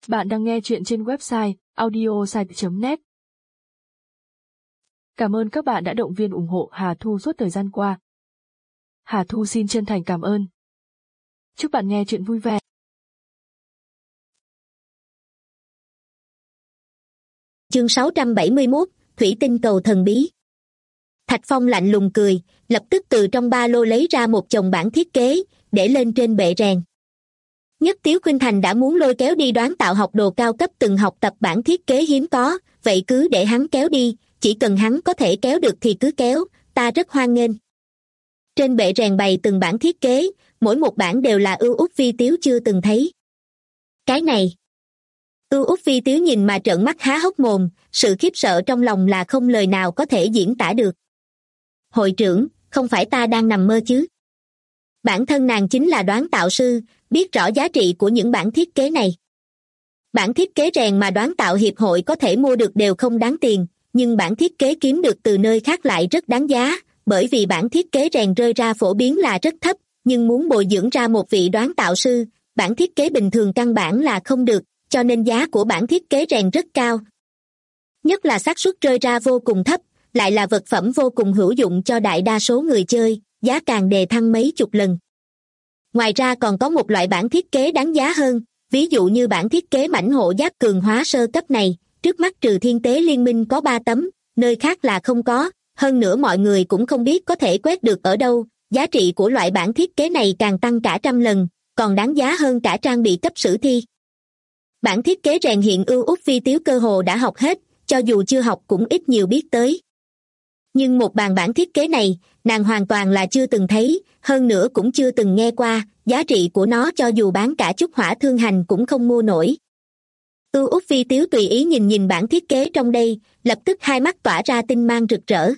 Bạn đang nghe chuyện trên website audiosite.net. Cảm ơn các bạn đã động viên ủng hộ Hà Thu suốt thời gian qua. Hà Thu xin chân thành cảm ơn. Chúc bạn nghe chuyện vui vẻ. Chương 671, Thủy tinh cầu thần bí. Thạch Phong lạnh lùng cười, lập tức từ trong ba lô lấy ra một chồng bản thiết kế, để lên trên bệ rèn. Nhất Tiếu Khuynh Thành đã muốn lôi kéo đi đoán tạo học đồ cao cấp từng học tập bản thiết kế hiếm có, vậy cứ để hắn kéo đi, chỉ cần hắn có thể kéo được thì cứ kéo, ta rất hoan nghênh. Trên bệ rèn bày từng bản thiết kế, mỗi một bản đều là ưu út vi tiếu chưa từng thấy. Cái này... Ưu út vi tiếu nhìn mà trợn mắt há hốc mồm, sự khiếp sợ trong lòng là không lời nào có thể diễn tả được. Hội trưởng, không phải ta đang nằm mơ chứ? Bản thân nàng chính là đoán tạo sư, biết rõ giá trị của những bản thiết kế này. Bản thiết kế rèn mà đoán tạo hiệp hội có thể mua được đều không đáng tiền, nhưng bản thiết kế kiếm được từ nơi khác lại rất đáng giá, bởi vì bản thiết kế rèn rơi ra phổ biến là rất thấp, nhưng muốn bồi dưỡng ra một vị đoán tạo sư, bản thiết kế bình thường căn bản là không được, cho nên giá của bản thiết kế rèn rất cao. Nhất là xác suất rơi ra vô cùng thấp, lại là vật phẩm vô cùng hữu dụng cho đại đa số người chơi, giá càng đề thăng mấy chục lần. Ngoài ra còn có một loại bản thiết kế đáng giá hơn, ví dụ như bản thiết kế mảnh hộ giáp cường hóa sơ cấp này, trước mắt trừ Thiên Tế Liên Minh có 3 tấm, nơi khác là không có, hơn nữa mọi người cũng không biết có thể quét được ở đâu, giá trị của loại bản thiết kế này càng tăng cả trăm lần, còn đáng giá hơn cả trang bị cấp sử thi. Bản thiết kế rèn hiện ưu út vi tiếu cơ hồ đã học hết, cho dù chưa học cũng ít nhiều biết tới. Nhưng một bản thiết kế này, nàng hoàn toàn là chưa từng thấy, hơn nữa cũng chưa từng nghe qua, giá trị của nó cho dù bán cả chút hỏa thương hành cũng không mua nổi. Ưu út vi tiếu tùy ý nhìn bản thiết kế trong đây, lập tức hai mắt tỏa ra tinh mang rực rỡ.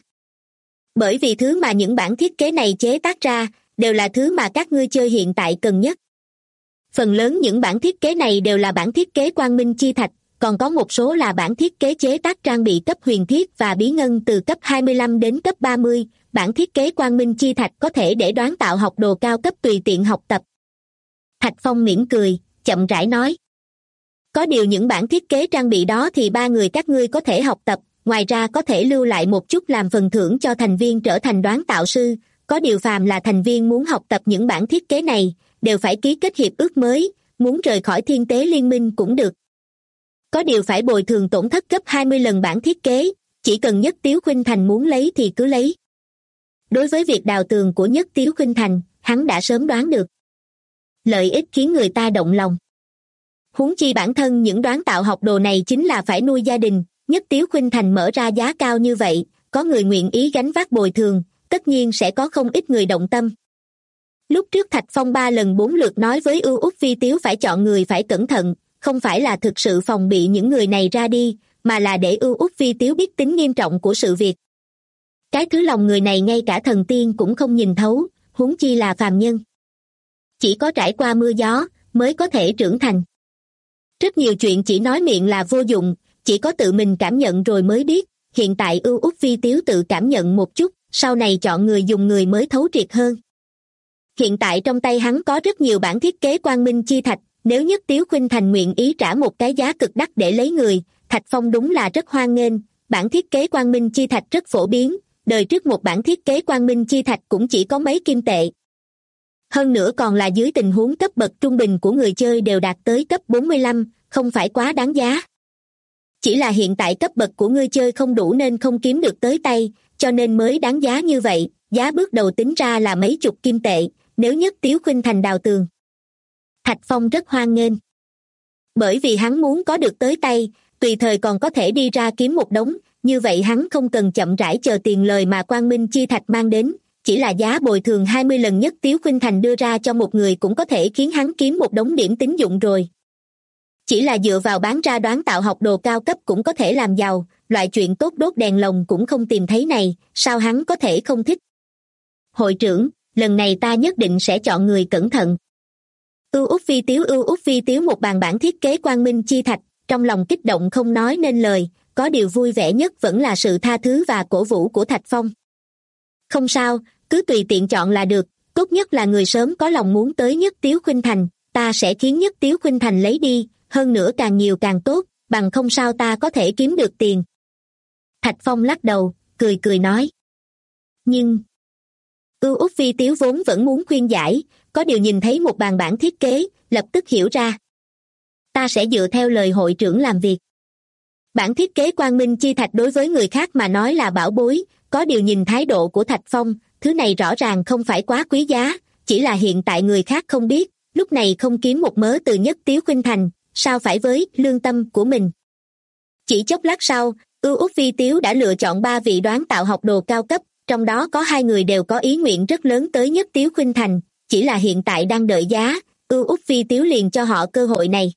Bởi vì thứ mà những bản thiết kế này chế tác ra, đều là thứ mà các ngươi chơi hiện tại cần nhất. Phần lớn những bản thiết kế này đều là bản thiết kế quang minh chi thạch, còn có một số là bản thiết kế chế tác trang bị cấp huyền thiết và bí ngân từ cấp 25 đến cấp 30, bản thiết kế quang minh chi thạch có thể để đoán tạo học đồ cao cấp tùy tiện học tập. Thạch Phong mỉm cười, chậm rãi nói. Có điều những bản thiết kế trang bị đó thì 3 người các ngươi có thể học tập, ngoài ra có thể lưu lại một chút làm phần thưởng cho thành viên trở thành đoán tạo sư, có điều phàm là thành viên muốn học tập những bản thiết kế này, đều phải ký kết hiệp ước mới, muốn rời khỏi Thiên Tế Liên Minh cũng được. Có điều phải bồi thường tổn thất gấp 20 lần bản thiết kế, chỉ cần Nhất Tiếu Khuynh Thành muốn lấy thì cứ lấy. Đối với việc đào tường của Nhất Tiếu Khuynh Thành, hắn đã sớm đoán được. Lợi ích khiến người ta động lòng. Huống chi bản thân những đoán tạo học đồ này chính là phải nuôi gia đình, Nhất Tiếu Khuynh Thành mở ra giá cao như vậy, có người nguyện ý gánh vác bồi thường, tất nhiên sẽ có không ít người động tâm. Lúc trước Thạch Phong 3 lần 4 lượt nói với ưu út vi tiếu phải chọn người phải cẩn thận, không phải là thực sự phòng bị những người này ra đi, mà là để ưu út vi tiếu biết tính nghiêm trọng của sự việc. Cái thứ lòng người này ngay cả thần tiên cũng không nhìn thấu, huống chi là phàm nhân. Chỉ có trải qua mưa gió, mới có thể trưởng thành. Rất nhiều chuyện chỉ nói miệng là vô dụng, chỉ có tự mình cảm nhận rồi mới biết, hiện tại ưu út vi tiếu tự cảm nhận một chút, sau này chọn người dùng người mới thấu triệt hơn. Hiện tại trong tay hắn có rất nhiều bản thiết kế quang minh chi thạch, nếu Nhất Tiếu Khuynh Thành nguyện ý trả một cái giá cực đắt để lấy người, Thạch Phong đúng là rất hoan nghênh, bản thiết kế quang minh chi thạch rất phổ biến, đời trước một bản thiết kế quang minh chi thạch cũng chỉ có mấy kim tệ. Hơn nữa còn là dưới tình huống cấp bậc trung bình của người chơi đều đạt tới cấp 45, không phải quá đáng giá. Chỉ là hiện tại cấp bậc của người chơi không đủ nên không kiếm được tới tay, cho nên mới đáng giá như vậy, giá bước đầu tính ra là mấy chục kim tệ, nếu Nhất Tiếu Khuynh Thành đào tường. Thạch Phong rất hoan nghênh. Bởi vì hắn muốn có được tới tay, tùy thời còn có thể đi ra kiếm một đống, như vậy hắn không cần chậm rãi chờ tiền lời mà quang minh chi thạch mang đến, chỉ là giá bồi thường 20 lần Nhất Tiếu Khuynh Thành đưa ra cho một người cũng có thể khiến hắn kiếm một đống điểm tín dụng rồi. Chỉ là dựa vào bán ra đoán tạo học đồ cao cấp cũng có thể làm giàu, loại chuyện tốt đốt đèn lồng cũng không tìm thấy này, sao hắn có thể không thích? Hội trưởng, lần này ta nhất định sẽ chọn người cẩn thận. Ưu út vi tiếu một bản thiết kế quang minh chi thạch, trong lòng kích động không nói nên lời, có điều vui vẻ nhất vẫn là sự tha thứ và cổ vũ của Thạch Phong. Không sao, cứ tùy tiện chọn là được, tốt nhất là người sớm có lòng muốn tới Nhất Tiếu Khuynh Thành, ta sẽ khiến Nhất Tiếu Khuynh Thành lấy đi, hơn nữa càng nhiều càng tốt, bằng không sao ta có thể kiếm được tiền. Thạch Phong lắc đầu, cười cười nói. Nhưng Út Vi Tiếu vốn vẫn muốn khuyên giải, có điều nhìn thấy một bàn bản thiết kế, lập tức hiểu ra. Ta sẽ dựa theo lời hội trưởng làm việc. Bản thiết kế Quang Minh Chi Thạch đối với người khác mà nói là bảo bối, có điều nhìn thái độ của Thạch Phong, thứ này rõ ràng không phải quá quý giá, chỉ là hiện tại người khác không biết, lúc này không kiếm một mớ từ Nhất Tiếu Khuynh Thành, sao phải với lương tâm của mình. Chỉ chốc lát sau, Út Vi Tiếu đã lựa chọn 3 vị đoán tạo học đồ cao cấp, trong đó có 2 người đều có ý nguyện rất lớn tới Nhất Tiếu Khuynh Thành, chỉ là hiện tại đang đợi giá, Út Vi Tiếu liền cho họ cơ hội này.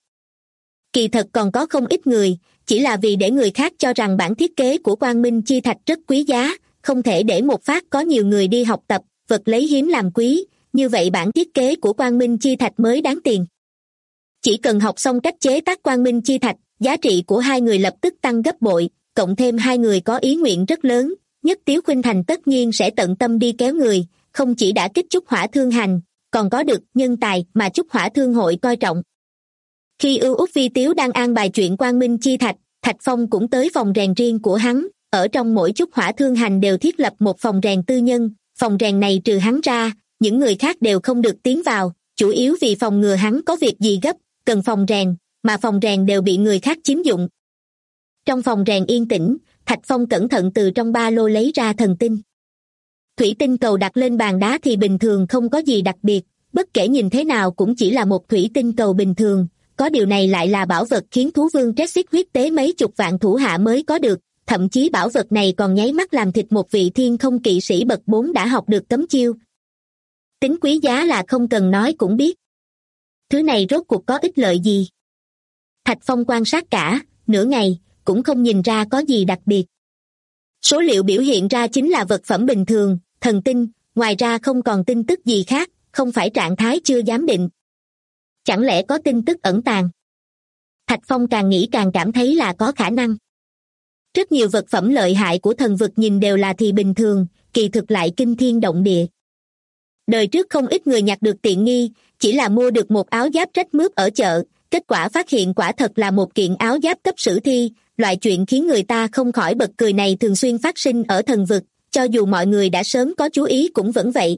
Kỳ thật còn có không ít người, chỉ là vì để người khác cho rằng bản thiết kế của Quang Minh Chi Thạch rất quý giá, không thể để một phát có nhiều người đi học tập, vật lấy hiếm làm quý, như vậy bản thiết kế của Quang Minh Chi Thạch mới đáng tiền. Chỉ cần học xong cách chế tác Quang Minh Chi Thạch, giá trị của 2 người lập tức tăng gấp bội, cộng thêm 2 người có ý nguyện rất lớn, Nhất Tiếu Khuynh Thành tất nhiên sẽ tận tâm đi kéo người, không chỉ đã kích Trúc Hỏa Thương Hành, còn có được nhân tài mà Trúc Hỏa Thương hội coi trọng. Khi Út Vi Tiếu đang an bài chuyện Quang Minh Chi Thạch, Thạch Phong cũng tới phòng rèn riêng của hắn, ở trong mỗi Trúc Hỏa Thương Hành đều thiết lập một phòng rèn tư nhân, phòng rèn này trừ hắn ra, những người khác đều không được tiến vào, chủ yếu vì phòng ngừa hắn có việc gì gấp, cần phòng rèn, mà phòng rèn đều bị người khác chiếm dụng. Trong phòng rèn yên tĩnh, Thạch Phong cẩn thận từ trong ba lô lấy ra thần tinh. Thủy tinh cầu đặt lên bàn đá thì bình thường không có gì đặc biệt, bất kể nhìn thế nào cũng chỉ là một thủy tinh cầu bình thường, có điều này lại là bảo vật khiến thú vương Trexit huyết tế mấy chục vạn thủ hạ mới có được, thậm chí bảo vật này còn nháy mắt làm thịt một vị thiên không kỵ sĩ bậc 4 đã học được cấm chiêu. Tính quý giá là không cần nói cũng biết. Thứ này rốt cuộc có ích lợi gì? Thạch Phong quan sát cả nửa ngày, cũng không nhìn ra có gì đặc biệt. Số liệu biểu hiện ra chính là vật phẩm bình thường, thần tinh, ngoài ra không còn tin tức gì khác, không phải trạng thái chưa giám định. Chẳng lẽ có tin tức ẩn tàng? Thạch Phong càng nghĩ càng cảm thấy là có khả năng. Rất nhiều vật phẩm lợi hại của thần vực nhìn đều là thì bình thường, kỳ thực lại kinh thiên động địa. Đời trước không ít người nhặt được tiện nghi, chỉ là mua được một áo giáp rách mướp ở chợ, kết quả phát hiện quả thật là một kiện áo giáp cấp sử thi, loại chuyện khiến người ta không khỏi bật cười này thường xuyên phát sinh ở thần vực, cho dù mọi người đã sớm có chú ý cũng vẫn vậy.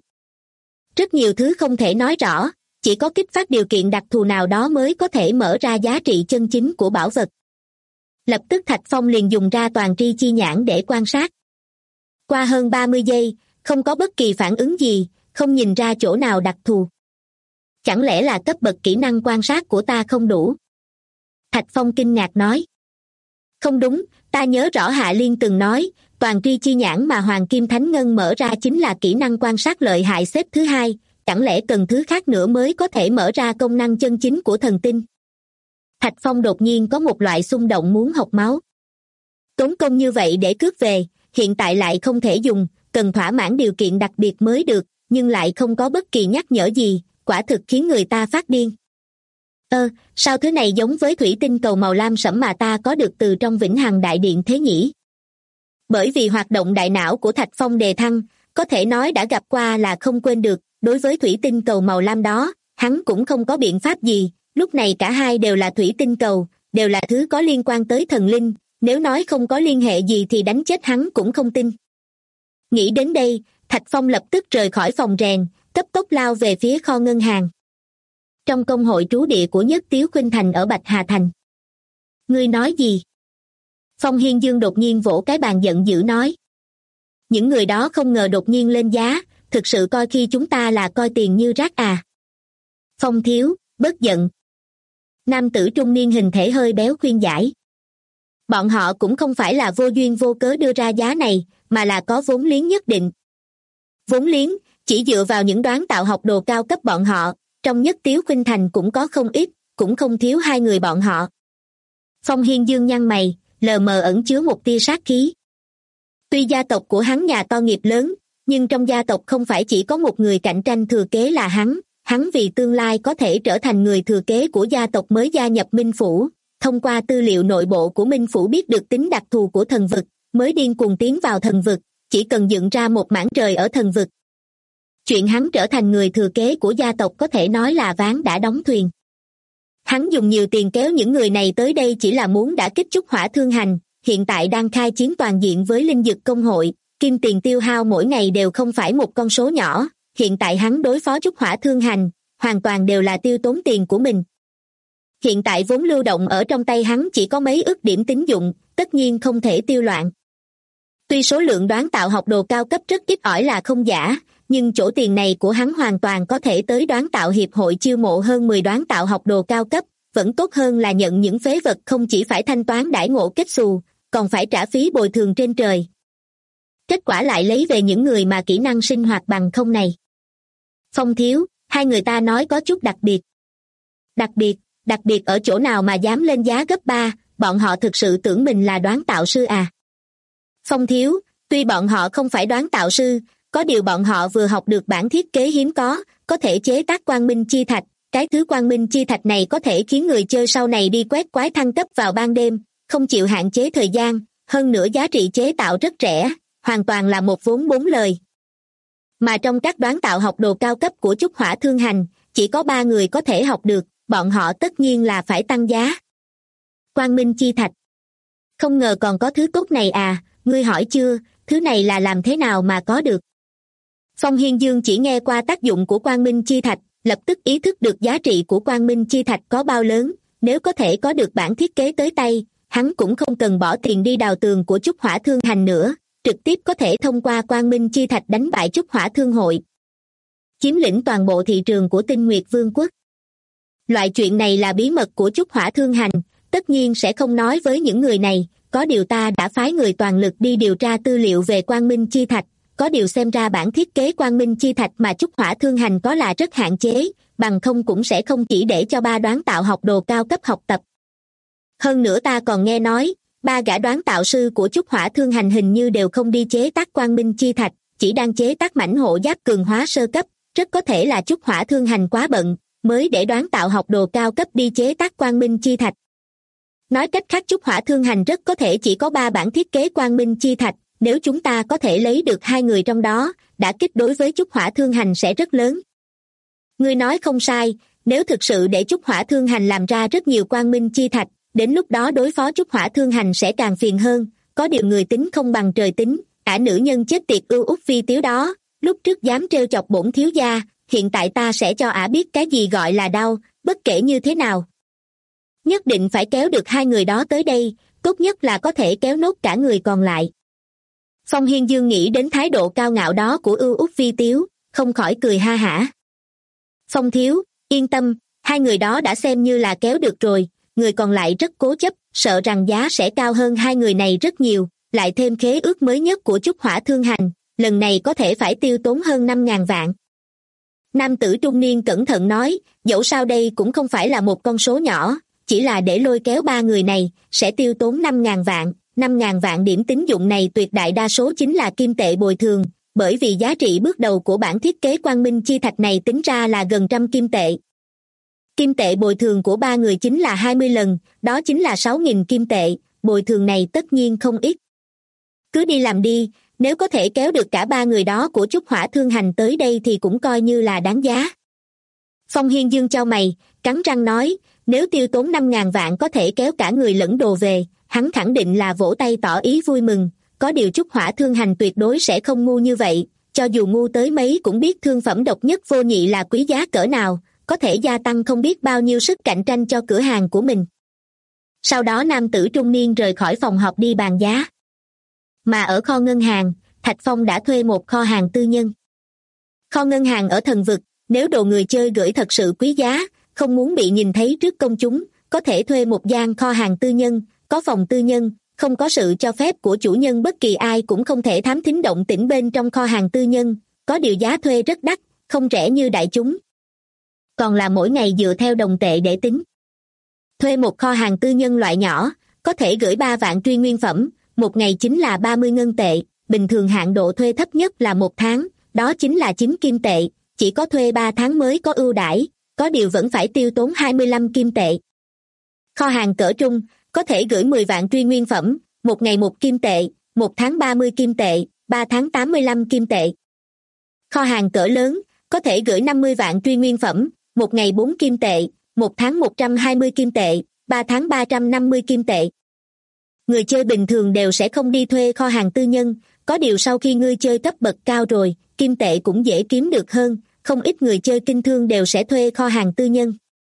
Rất nhiều thứ không thể nói rõ, chỉ có kích phát điều kiện đặc thù nào đó mới có thể mở ra giá trị chân chính của bảo vật. Lập tức Thạch Phong liền dùng ra toàn tri chi nhãn để quan sát. Qua hơn 30 giây, không có bất kỳ phản ứng gì, không nhìn ra chỗ nào đặc thù. Chẳng lẽ là cấp bậc kỹ năng quan sát của ta không đủ? Thạch Phong kinh ngạc nói. Không đúng, ta nhớ rõ Hạ Liên từng nói, toàn tri chi nhãn mà Hoàng Kim Thánh Ngân mở ra chính là kỹ năng quan sát lợi hại xếp thứ 2, chẳng lẽ cần thứ khác nữa mới có thể mở ra công năng chân chính của thần tinh? Thạch Phong đột nhiên có một loại xung động muốn học máu. Tốn công như vậy để cướp về, hiện tại lại không thể dùng, cần thỏa mãn điều kiện đặc biệt mới được, nhưng lại không có bất kỳ nhắc nhở gì, quả thực khiến người ta phát điên. Sao thứ này giống với thủy tinh cầu màu lam sẫm mà ta có được từ trong Vĩnh Hằng Đại Điện thế nhỉ? Bởi vì hoạt động đại não của Thạch Phong đề thăng, có thể nói đã gặp qua là không quên được, đối với thủy tinh cầu màu lam đó, hắn cũng không có biện pháp gì, lúc này cả hai đều là thủy tinh cầu, đều là thứ có liên quan tới thần linh, nếu nói không có liên hệ gì thì đánh chết hắn cũng không tin. Nghĩ đến đây, Thạch Phong lập tức rời khỏi phòng rèn, cấp tốc lao về phía kho ngân hàng. Trong công hội trú địa của Nhất Tiếu Khuynh Thành ở Bạch Hà Thành. Ngươi nói gì? Phong Hiên Dương đột nhiên vỗ cái bàn giận dữ nói. Những người đó không ngờ đột nhiên lên giá, thực sự coi khi chúng ta là coi tiền như rác à? Phong thiếu, bớt giận. Nam tử trung niên hình thể hơi béo khuyên giải. Bọn họ cũng không phải là vô duyên vô cớ đưa ra giá này, mà là có vốn liếng nhất định. Vốn liếng, chỉ dựa vào những đoán tạo học đồ cao cấp bọn họ, trong Nhất Tiếu Khuynh Thành cũng có không ít, cũng không thiếu 2 người bọn họ. Phong Hiên Dương nhăn mày, lờ mờ ẩn chứa một tia sát khí. Tuy gia tộc của hắn nhà to nghiệp lớn, nhưng trong gia tộc không phải chỉ có một người cạnh tranh thừa kế là hắn vì tương lai có thể trở thành người thừa kế của gia tộc mới gia nhập Minh Phủ, thông qua tư liệu nội bộ của Minh Phủ biết được tính đặc thù của thần vực, mới điên cuồng tiến vào thần vực, chỉ cần dựng ra một mảng trời ở thần vực. Chuyện hắn trở thành người thừa kế của gia tộc có thể nói là ván đã đóng thuyền. Hắn dùng nhiều tiền kéo những người này tới đây chỉ là muốn đả kích Trúc Hỏa Thương Hành, hiện tại đang khai chiến toàn diện với Linh Dực Công hội, kim tiền tiêu hao mỗi ngày đều không phải một con số nhỏ, hiện tại hắn đối phó Trúc Hỏa Thương Hành, hoàn toàn đều là tiêu tốn tiền của mình. Hiện tại vốn lưu động ở trong tay hắn chỉ có mấy ức điểm tín dụng, tất nhiên không thể tiêu loạn. Tuy số lượng đoán tạo học đồ cao cấp rất ít ỏi là không giả, nhưng chỗ tiền này của hắn hoàn toàn có thể tới đoán tạo hiệp hội chiêu mộ hơn 10 đoán tạo học đồ cao cấp, vẫn tốt hơn là nhận những phế vật không chỉ phải thanh toán đãi ngộ kết xù, còn phải trả phí bồi thường trên trời. Kết quả lại lấy về những người mà kỹ năng sinh hoạt bằng không này. Phong thiếu, hai người ta nói có chút đặc biệt. Đặc biệt ở chỗ nào mà dám lên giá gấp 3, bọn họ thực sự tưởng mình là đoán tạo sư à? Phong thiếu, tuy bọn họ không phải đoán tạo sư, có điều bọn họ vừa học được bản thiết kế hiếm có thể chế tác quang minh chi thạch. Cái thứ quang minh chi thạch này có thể khiến người chơi sau này đi quét quái thăng cấp vào ban đêm, không chịu hạn chế thời gian, hơn nữa giá trị chế tạo rất rẻ, hoàn toàn là một vốn 4 lời. Mà trong các đoán tạo học đồ cao cấp của Trúc Hỏa Thương Hành, chỉ có 3 người có thể học được, bọn họ tất nhiên là phải tăng giá. Quang minh chi thạch. Không ngờ còn có thứ tốt này à, ngươi hỏi chưa, thứ này là làm thế nào mà có được? Phong Hiên Dương chỉ nghe qua tác dụng của quang minh chi thạch, lập tức ý thức được giá trị của quang minh chi thạch có bao lớn, nếu có thể có được bản thiết kế tới tay, hắn cũng không cần bỏ tiền đi đào tường của Trúc Hỏa Thương Hành nữa, trực tiếp có thể thông qua quang minh chi thạch đánh bại Trúc Hỏa Thương hội, chiếm lĩnh toàn bộ thị trường của Tinh Nguyệt Vương quốc. Loại chuyện này là bí mật của Trúc Hỏa Thương Hành, tất nhiên sẽ không nói với những người này, có điều ta đã phái người toàn lực đi điều tra tư liệu về quang minh chi thạch, có điều xem ra bản thiết kế quang minh chi thạch mà Trúc Hỏa Thương Hành có là rất hạn chế, bằng không cũng sẽ không chỉ để cho 3 đoán tạo học đồ cao cấp học tập. Hơn nữa ta còn nghe nói, 3 gã đoán tạo sư của Trúc Hỏa Thương Hành hình như đều không đi chế tác quang minh chi thạch, chỉ đang chế tác mảnh hộ giáp cường hóa sơ cấp, rất có thể là Trúc Hỏa Thương Hành quá bận, mới để đoán tạo học đồ cao cấp đi chế tác quang minh chi thạch. Nói cách khác Trúc Hỏa Thương Hành rất có thể chỉ có 3 bản thiết kế quang minh chi thạch, nếu chúng ta có thể lấy được 2 người trong đó, đả kích đối với Trúc Hỏa Thương Hành sẽ rất lớn. Ngươi nói không sai, nếu thực sự để Trúc Hỏa Thương Hành làm ra rất nhiều quang minh chi thạch, đến lúc đó đối phó Trúc Hỏa Thương Hành sẽ càng phiền hơn, có điều người tính không bằng trời tính, nữ nhân chết tiệt ưu út phi tiếu đó, lúc trước dám trêu chọc bổn thiếu gia, hiện tại ta sẽ cho biết cái gì gọi là đau, bất kể như thế nào. Nhất định phải kéo được 2 người đó tới đây, tốt nhất là có thể kéo nốt cả người còn lại. Phong Hiên Dương nghĩ đến thái độ cao ngạo đó của ưu út phi tiếu, không khỏi cười ha hả. Phong thiếu, yên tâm, 2 người đó đã xem như là kéo được rồi, người còn lại rất cố chấp, sợ rằng giá sẽ cao hơn 2 người này rất nhiều, lại thêm khế ước mới nhất của Trúc Hỏa Thương Hành, lần này có thể phải tiêu tốn hơn 5.000 vạn. Nam tử trung niên cẩn thận nói, dẫu sao đây cũng không phải là một con số nhỏ, chỉ là để lôi kéo 3 người này, sẽ tiêu tốn 5.000 vạn. 5.000 vạn điểm tín dụng này tuyệt đại đa số chính là kim tệ bồi thường, bởi vì giá trị bước đầu của bản thiết kế quang minh chi thạch này tính ra là gần 100 kim tệ. Kim tệ bồi thường của 3 người chính là 20 lần, đó chính là 6.000 kim tệ, bồi thường này tất nhiên không ít. Cứ đi làm đi, nếu có thể kéo được cả 3 người đó của Trúc Hỏa Thương Hành tới đây thì cũng coi như là đáng giá. Phong Hiên Dương chau mày, cắn răng nói, nếu tiêu tốn 5.000 vạn có thể kéo cả người lẫn đồ về, hắn khẳng định là vỗ tay tỏ ý vui mừng, có điều Trúc Hỏa Thương Hành tuyệt đối sẽ không ngu như vậy, cho dù ngu tới mấy cũng biết thương phẩm độc nhất vô nhị là quý giá cỡ nào, có thể gia tăng không biết bao nhiêu sức cạnh tranh cho cửa hàng của mình. Sau đó nam tử trung niên rời khỏi phòng họp đi bàn giá. Mà ở kho ngân hàng, Thạch Phong đã thuê một kho hàng tư nhân. Kho ngân hàng ở thần vực, nếu đồ người chơi gửi thật sự quý giá, không muốn bị nhìn thấy trước công chúng, có thể thuê một gian kho hàng tư nhân, có phòng tư nhân, không có sự cho phép của chủ nhân bất kỳ ai cũng không thể thám thính động tĩnh bên trong kho hàng tư nhân, có điều giá thuê rất đắt, không rẻ như đại chúng. Còn là mỗi ngày dựa theo đồng tệ để tính. Thuê một kho hàng tư nhân loại nhỏ, có thể gửi 3 vạn truy nguyên phẩm, một ngày chính là 30 ngân tệ, bình thường hạn độ thuê thấp nhất là 1 tháng, đó chính là 9 kim tệ, chỉ có thuê 3 tháng mới có ưu đãi, có điều vẫn phải tiêu tốn 25 kim tệ. Kho hàng cỡ trung, có thể gửi 10 vạn truy nguyên phẩm, một ngày 1 kim tệ, 1 tháng 30 kim tệ, 3 tháng 85 kim tệ. Kho hàng cỡ lớn, có thể gửi 50 vạn truy nguyên phẩm, một ngày 4 kim tệ, 1 tháng 120 kim tệ, 3 tháng 350 kim tệ. Người chơi bình thường đều sẽ không đi thuê kho hàng tư nhân, có điều sau khi ngươi chơi cấp bậc cao rồi, kim tệ cũng dễ kiếm được hơn, không ít người chơi kinh thương đều sẽ thuê kho hàng tư nhân.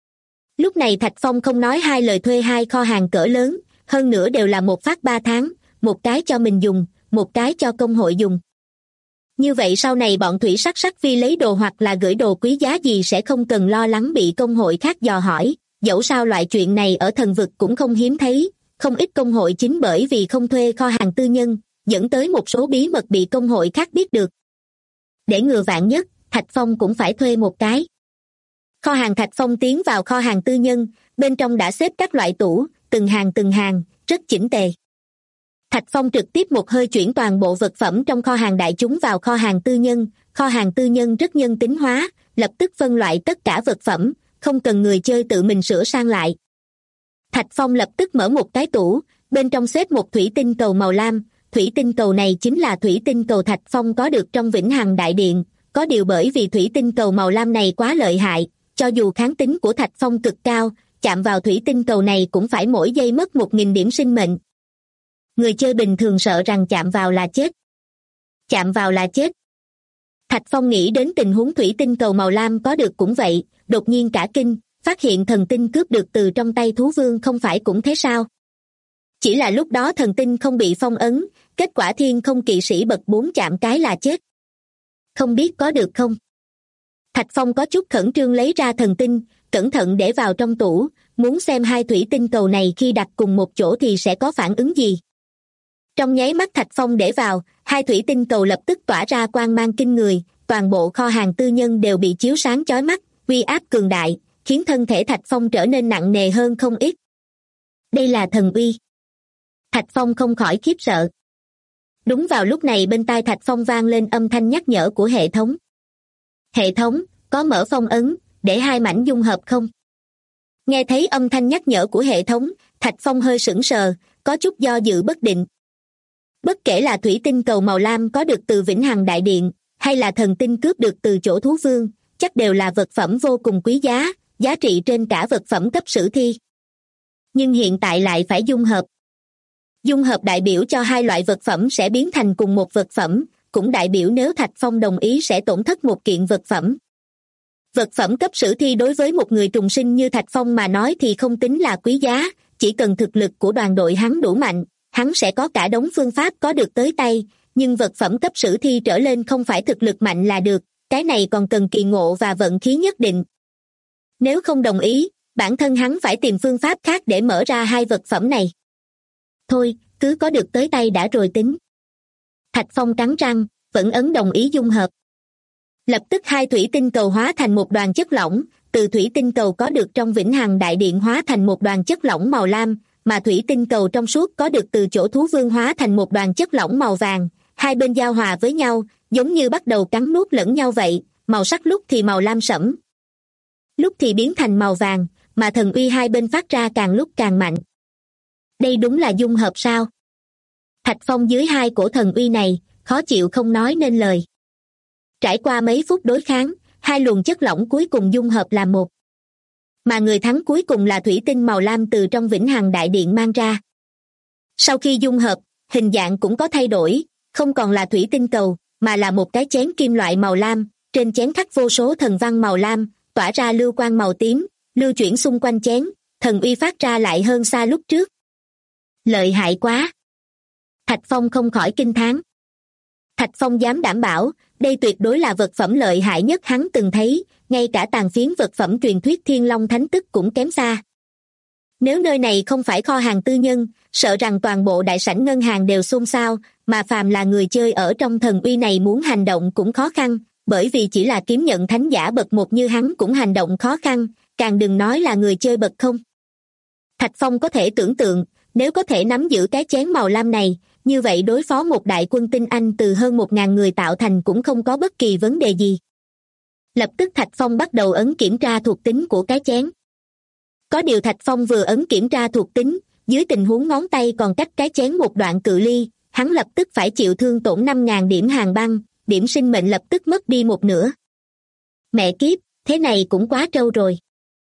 Lúc này Thạch Phong không nói hai lời thuê hai kho hàng cỡ lớn, hơn nữa đều là một phát 3 tháng, một cái cho mình dùng, một cái cho công hội dùng. Như vậy sau này bọn thủy sắc phi lấy đồ hoặc là gửi đồ quý giá gì sẽ không cần lo lắng bị công hội khác dò hỏi, dẫu sao loại chuyện này ở thần vực cũng không hiếm thấy, không ít công hội chính bởi vì không thuê kho hàng tư nhân, dẫn tới một số bí mật bị công hội khác biết được. Để ngừa vạn nhất, Thạch Phong cũng phải thuê một cái. Kho hàng Thạch Phong tiến vào kho hàng tư nhân, bên trong đã xếp các loại tủ, từng hàng, rất chỉnh tề. Thạch Phong trực tiếp một hơi chuyển toàn bộ vật phẩm trong kho hàng đại chúng vào kho hàng tư nhân. Kho hàng tư nhân rất nhân tính hóa, lập tức phân loại tất cả vật phẩm, không cần người chơi tự mình sửa sang lại. Thạch Phong lập tức mở một cái tủ, bên trong xếp một thủy tinh cầu màu lam. Thủy tinh cầu này chính là thủy tinh cầu Thạch Phong có được trong Vĩnh Hằng Đại Điện, có điều bởi vì thủy tinh cầu màu lam này quá lợi hại, cho dù kháng tính của Thạch Phong cực cao, chạm vào thủy tinh cầu này cũng phải mỗi giây mất 1000 điểm sinh mệnh. Người chơi bình thường sợ rằng chạm vào là chết. Chạm vào là chết. Thạch Phong nghĩ đến tình huống thủy tinh cầu màu lam có được cũng vậy, đột nhiên cả kinh, phát hiện thần tinh cướp được từ trong tay thú vương không phải cũng thế sao? Chỉ là lúc đó thần tinh không bị phong ấn, kết quả thiên không kỵ sĩ bậc 4 chạm cái là chết. Không biết có được không? Thạch Phong có chút khẩn trương lấy ra thần tinh, cẩn thận để vào trong tủ, muốn xem hai thủy tinh cầu này khi đặt cùng một chỗ thì sẽ có phản ứng gì. Trong nháy mắt Thạch Phong để vào, hai thủy tinh cầu lập tức tỏa ra quang mang kinh người, toàn bộ kho hàng tư nhân đều bị chiếu sáng chói mắt, uy áp cường đại, khiến thân thể Thạch Phong trở nên nặng nề hơn không ít. Đây là thần uy. Thạch Phong không khỏi khiếp sợ. Đúng vào lúc này bên tai Thạch Phong vang lên âm thanh nhắc nhở của hệ thống. Hệ thống, có mở phong ấn, để hai mảnh dung hợp không? Nghe thấy âm thanh nhắc nhở của hệ thống, Thạch Phong hơi sững sờ, có chút do dự bất định. Bất kể là thủy tinh cầu màu lam có được từ Vĩnh Hằng Đại Điện, hay là thần tinh cướp được từ chỗ thú vương, chắc đều là vật phẩm vô cùng quý giá, giá trị trên cả vật phẩm cấp sử thi. Nhưng hiện tại lại phải dung hợp. Dung hợp đại biểu cho hai loại vật phẩm sẽ biến thành cùng một vật phẩm, cũng đại biểu nếu Thạch Phong đồng ý sẽ tổn thất một kiện vật phẩm. Vật phẩm cấp sử thi đối với một người trùng sinh như Thạch Phong mà nói thì không tính là quý giá, chỉ cần thực lực của đoàn đội hắn đủ mạnh, hắn sẽ có cả đống phương pháp có được tới tay, nhưng vật phẩm cấp sử thi trở lên không phải thực lực mạnh là được, cái này còn cần kỳ ngộ và vận khí nhất định. Nếu không đồng ý, bản thân hắn phải tìm phương pháp khác để mở ra hai vật phẩm này. Thôi, cứ có được tới tay đã rồi tính. Thạch Phong cắn răng, vẫn ấn đồng ý dung hợp. Lập tức hai thủy tinh cầu hóa thành một đoàn chất lỏng, từ thủy tinh cầu có được trong Vĩnh Hằng Đại Điện hóa thành một đoàn chất lỏng màu lam, mà thủy tinh cầu trong suốt có được từ chỗ thú vương hóa thành một đoàn chất lỏng màu vàng, hai bên giao hòa với nhau, giống như bắt đầu cắn nuốt lẫn nhau vậy, màu sắc lúc thì màu lam sẫm, lúc thì biến thành màu vàng, mà thần uy hai bên phát ra càng lúc càng mạnh. Đây đúng là dung hợp sao? Thạch Phong dưới hai cổ thần uy này, khó chịu không nói nên lời. Trải qua mấy phút đối kháng, hai luồng chất lỏng cuối cùng dung hợp làm một. Mà người thắng cuối cùng là thủy tinh màu lam từ trong Vĩnh Hằng Đại Điện mang ra. Sau khi dung hợp, hình dạng cũng có thay đổi, không còn là thủy tinh cầu, mà là một cái chén kim loại màu lam, trên chén khắc vô số thần văn màu lam, tỏa ra lưu quang màu tím, lưu chuyển xung quanh chén, thần uy phát ra lại hơn xa lúc trước. Lợi hại quá! Thạch Phong không khỏi kinh thán. Thạch Phong dám đảm bảo, đây tuyệt đối là vật phẩm lợi hại nhất hắn từng thấy, ngay cả tàn phiến vật phẩm truyền thuyết Thiên Long Thánh Tức cũng kém xa. Nếu nơi này không phải kho hàng tư nhân, sợ rằng toàn bộ đại sảnh ngân hàng đều xôn xao, mà phàm là người chơi ở trong thần uy này muốn hành động cũng khó khăn, bởi vì chỉ là kiếm nhận thánh giả bậc 1 như hắn cũng hành động khó khăn, càng đừng nói là người chơi bậc 0. Thạch Phong có thể tưởng tượng, nếu có thể nắm giữ cái chén màu lam này, như vậy đối phó một đại quân tinh anh từ hơn 1000 người tạo thành cũng không có bất kỳ vấn đề gì. Lập tức Thạch Phong bắt đầu ấn kiểm tra thuộc tính của cái chén. Có điều Thạch Phong vừa ấn kiểm tra thuộc tính, dưới tình huống ngón tay còn cách cái chén một đoạn cự ly, hắn lập tức phải chịu thương tổn 5000 điểm hàn băng, điểm sinh mệnh lập tức mất đi một nửa. Mẹ kiếp, thế này cũng quá trâu rồi.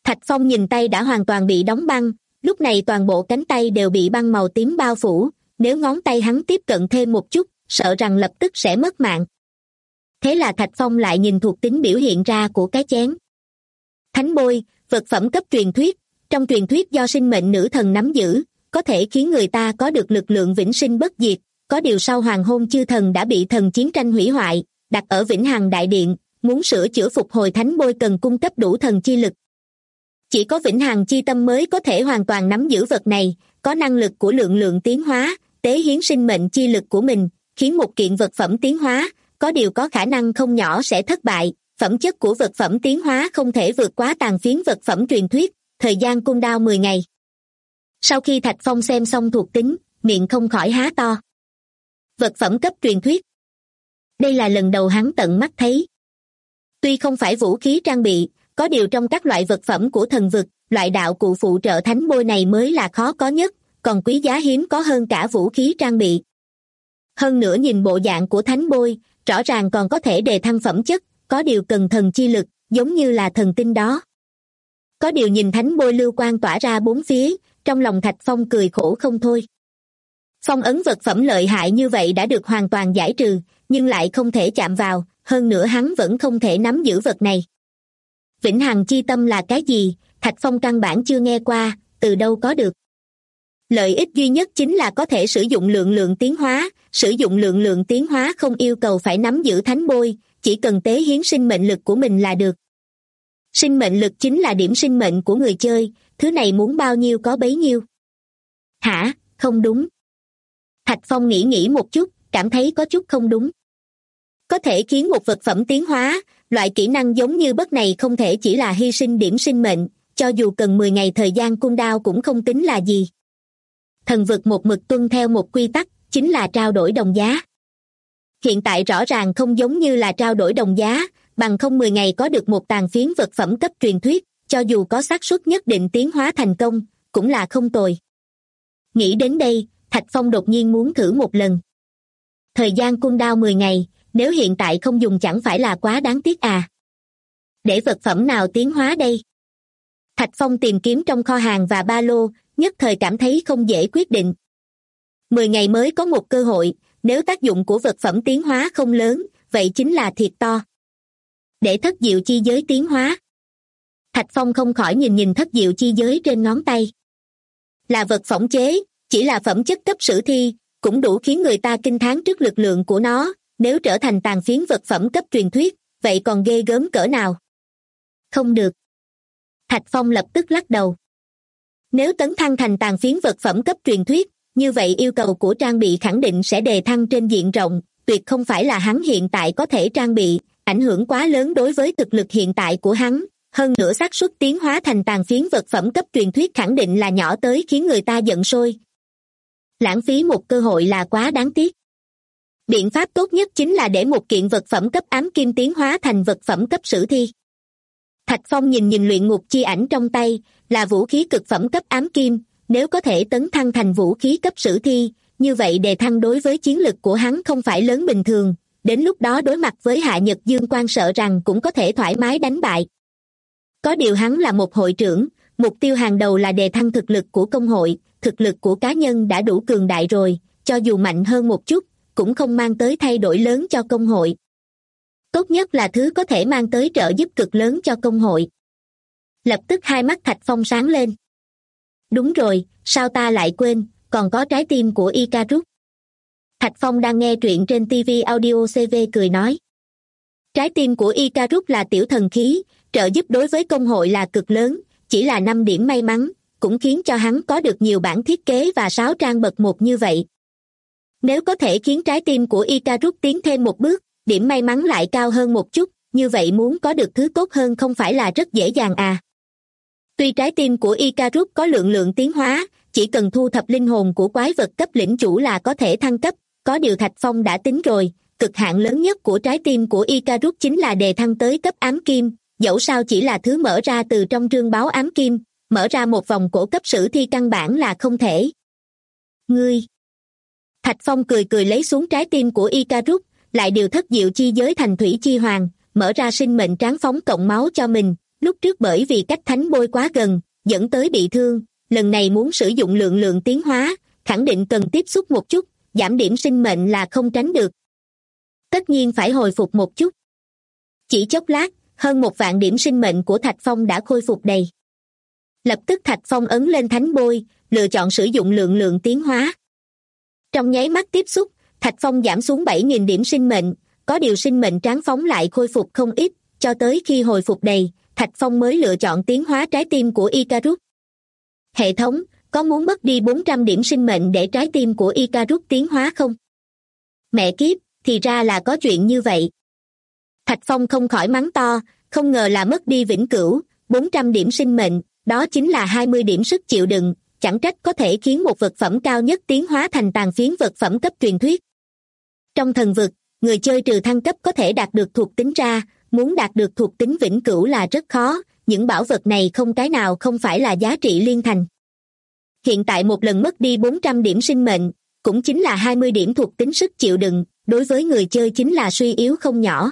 Thạch Phong nhìn tay đã hoàn toàn bị đóng băng, lúc này toàn bộ cánh tay đều bị băng màu tím bao phủ, nếu ngón tay hắn tiếp cận thêm một chút, sợ rằng lập tức sẽ mất mạng. Thế là Thạch Phong lại nhìn thuộc tính biểu hiện ra của cái chén. Thánh bôi, vật phẩm cấp truyền thuyết, trong truyền thuyết do sinh mệnh nữ thần nắm giữ, có thể khiến người ta có được lực lượng vĩnh sinh bất diệt, có điều sau hoàng hôn chư thần đã bị thần chiến tranh hủy hoại, đặt ở Vĩnh Hằng Đại Điện, muốn sửa chữa phục hồi thánh bôi cần cung cấp đủ thần chi lực. Chỉ có Vĩnh Hằng chi tâm mới có thể hoàn toàn nắm giữ vật này, có năng lực của lượng tiến hóa, tế hiến sinh mệnh chi lực của mình, khiến một kiện vật phẩm tiến hóa, có điều có khả năng không nhỏ sẽ thất bại, phẩm chất của vật phẩm tiến hóa không thể vượt quá tàn phiến vật phẩm truyền thuyết, thời gian cooldown 10 ngày. Sau khi Thạch Phong xem xong thuộc tính, miệng không khỏi há to. Vật phẩm cấp truyền thuyết. Đây là lần đầu hắn tận mắt thấy. Tuy không phải vũ khí trang bị, có điều trong các loại vật phẩm của thần vực, loại đạo cụ phụ trợ thánh bôi này mới là khó có nhất, còn quý giá hiếm có hơn cả vũ khí trang bị. Hơn nữa nhìn bộ dạng của thánh bôi, rõ ràng còn có thể đề thăng phẩm chất, có điều cần thần chi lực, giống như là thần tinh đó. Có điều nhìn thánh bôi lưu quang tỏa ra bốn phía, trong lòng Thạch Phong cười khổ không thôi. Phong ấn vật phẩm lợi hại như vậy đã được hoàn toàn giải trừ, nhưng lại không thể chạm vào, hơn nữa hắn vẫn không thể nắm giữ vật này. Vĩnh Hằng chi tâm là cái gì? Thạch Phong căn bản chưa nghe qua, từ đâu có được. Lợi ích duy nhất chính là có thể sử dụng lượng tiến hóa, sử dụng lượng tiến hóa không yêu cầu phải nắm giữ thánh bôi, chỉ cần tế hiến sinh mệnh lực của mình là được. Sinh mệnh lực chính là điểm sinh mệnh của người chơi, thứ này muốn bao nhiêu có bấy nhiêu. Hả, không đúng. Thạch Phong nghĩ một chút, cảm thấy có chút không đúng. Có thể khiến một vật phẩm tiến hóa, loại kỹ năng giống như bất này không thể chỉ là hy sinh điểm sinh mệnh, cho dù cần 10 ngày thời gian cooldown cũng không tính là gì. Thần vực một mực tuân theo một quy tắc, chính là trao đổi đồng giá. Hiện tại rõ ràng không giống như là trao đổi đồng giá, bằng không 10 ngày có được một tàn phiến vật phẩm cấp truyền thuyết, cho dù có xác suất nhất định tiến hóa thành công, cũng là không tồi. Nghĩ đến đây, Thạch Phong đột nhiên muốn thử một lần. Thời gian cooldown 10 ngày, nếu hiện tại không dùng chẳng phải là quá đáng tiếc à? Để vật phẩm nào tiến hóa đây? Thạch Phong tìm kiếm trong kho hàng và ba lô, nhất thời cảm thấy không dễ quyết định. 10 ngày mới có một cơ hội, nếu tác dụng của vật phẩm tiến hóa không lớn, vậy chính là thiệt to. Để thất diệu chi giới tiến hóa. Thạch Phong không khỏi nhìn thất diệu chi giới trên ngón tay. Là vật phỏng chế, chỉ là phẩm chất cấp sử thi, cũng đủ khiến người ta kinh thán trước lực lượng của nó, nếu trở thành tàn phiến vật phẩm cấp truyền thuyết, vậy còn ghê gớm cỡ nào? Không được. Thạch Phong lập tức lắc đầu. Nếu tấn thăng thành tàn phiến vật phẩm cấp truyền thuyết, như vậy yêu cầu của trang bị khẳng định sẽ đề thăng trên diện rộng, tuyệt không phải là hắn hiện tại có thể trang bị, ảnh hưởng quá lớn đối với thực lực hiện tại của hắn, hơn nữa xác suất tiến hóa thành tàn phiến vật phẩm cấp truyền thuyết khẳng định là nhỏ tới khiến người ta giận sôi. Lãng phí một cơ hội là quá đáng tiếc. Biện pháp tốt nhất chính là để một kiện vật phẩm cấp ám kim tiến hóa thành vật phẩm cấp sử thi. Thạch Phong nhìn luyện ngục chi ảnh trong tay, là vũ khí cực phẩm cấp ám kim, nếu có thể tấn thăng thành vũ khí cấp sử thi, như vậy đề thăng đối với chiến lực của hắn không phải lớn bình thường, đến lúc đó đối mặt với Hạ Nhật Dương Quan sợ rằng cũng có thể thoải mái đánh bại. Có điều hắn là một hội trưởng, mục tiêu hàng đầu là đề thăng thực lực của công hội, thực lực của cá nhân đã đủ cường đại rồi, cho dù mạnh hơn một chút, cũng không mang tới thay đổi lớn cho công hội. Tốt nhất là thứ có thể mang tới trợ giúp cực lớn cho công hội. Lập tức hai mắt Thạch Phong sáng lên. Đúng rồi, sao ta lại quên, còn có trái tim của Icarus. Thạch Phong đang nghe truyện trên TV Audio CV cười nói. Trái tim của Icarus là tiểu thần khí, trợ giúp đối với công hội là cực lớn, chỉ là 5 điểm may mắn, cũng khiến cho hắn có được nhiều bản thiết kế và 6 trang bậc một như vậy. Nếu có thể khiến trái tim của Icarus tiến thêm một bước, điểm may mắn lại cao hơn một chút, như vậy muốn có được thứ tốt hơn không phải là rất dễ dàng à. Tuy trái tim của Icarus có lượng tiến hóa, chỉ cần thu thập linh hồn của quái vật cấp lĩnh chủ là có thể thăng cấp, có điều Thạch Phong đã tính rồi, cực hạn lớn nhất của trái tim của Icarus chính là đề thăng tới cấp ám kim, dẫu sao chỉ là thứ mở ra từ trong trương báo ám kim, mở ra một vòng cổ cấp sử thi căn bản là không thể. Ngươi! Thạch Phong cười lấy xuống trái tim của Icarus, lại điều thất diệu chi giới thành thủy chi hoàng, mở ra sinh mệnh tráng phóng cộng máu cho mình, lúc trước bởi vì cách thánh bôi quá gần, dẫn tới bị thương, lần này muốn sử dụng lượng tiến hóa, khẳng định cần tiếp xúc một chút, giảm điểm sinh mệnh là không tránh được. Tất nhiên phải hồi phục một chút. Chỉ chốc lát, hơn 1.000 điểm sinh mệnh của Thạch Phong đã khôi phục đầy. Lập tức Thạch Phong ấn lên thánh bôi, lựa chọn sử dụng lượng tiến hóa. Trong nháy mắt tiếp xúc, Thạch Phong giảm xuống 7.000 điểm sinh mệnh, có điều sinh mệnh tráng phóng lại khôi phục không ít, cho tới khi hồi phục đầy, Thạch Phong mới lựa chọn tiến hóa trái tim của Icarus. Hệ thống, có muốn mất đi 400 điểm sinh mệnh để trái tim của Icarus tiến hóa không? Mẹ kiếp, thì ra là có chuyện như vậy. Thạch Phong không khỏi mắng to, không ngờ là mất đi vĩnh cửu, 400 điểm sinh mệnh, đó chính là 20 điểm sức chịu đựng, chẳng trách có thể khiến một vật phẩm cao nhất tiến hóa thành tàn phiến vật phẩm cấp truyền thuyết. Trong thần vực, người chơi trừ thăng cấp có thể đạt được thuộc tính ra, muốn đạt được thuộc tính vĩnh cửu là rất khó, những bảo vật này không cái nào không phải là giá trị liên thành. Hiện tại một lần mất đi 400 điểm sinh mệnh, cũng chính là 20 điểm thuộc tính sức chịu đựng, đối với người chơi chính là suy yếu không nhỏ.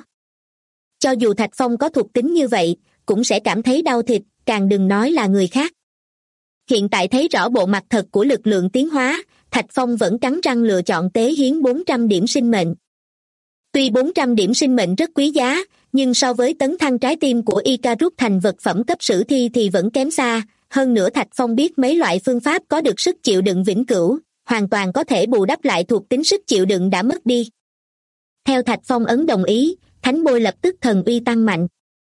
Cho dù Thạch Phong có thuộc tính như vậy, cũng sẽ cảm thấy đau thịt, càng đừng nói là người khác. Hiện tại thấy rõ bộ mặt thật của lực lượng tiến hóa, Thạch Phong vẫn cắn răng lựa chọn tế hiến 400 điểm sinh mệnh. Tuy 400 điểm sinh mệnh rất quý giá, nhưng so với tấn thăng trái tim của Icarus thành vật phẩm cấp sử thi thì vẫn kém xa, hơn nữa Thạch Phong biết mấy loại phương pháp có được sức chịu đựng vĩnh cửu, hoàn toàn có thể bù đắp lại thuộc tính sức chịu đựng đã mất đi. Theo Thạch Phong ấn đồng ý, thánh bôi lập tức thần uy tăng mạnh.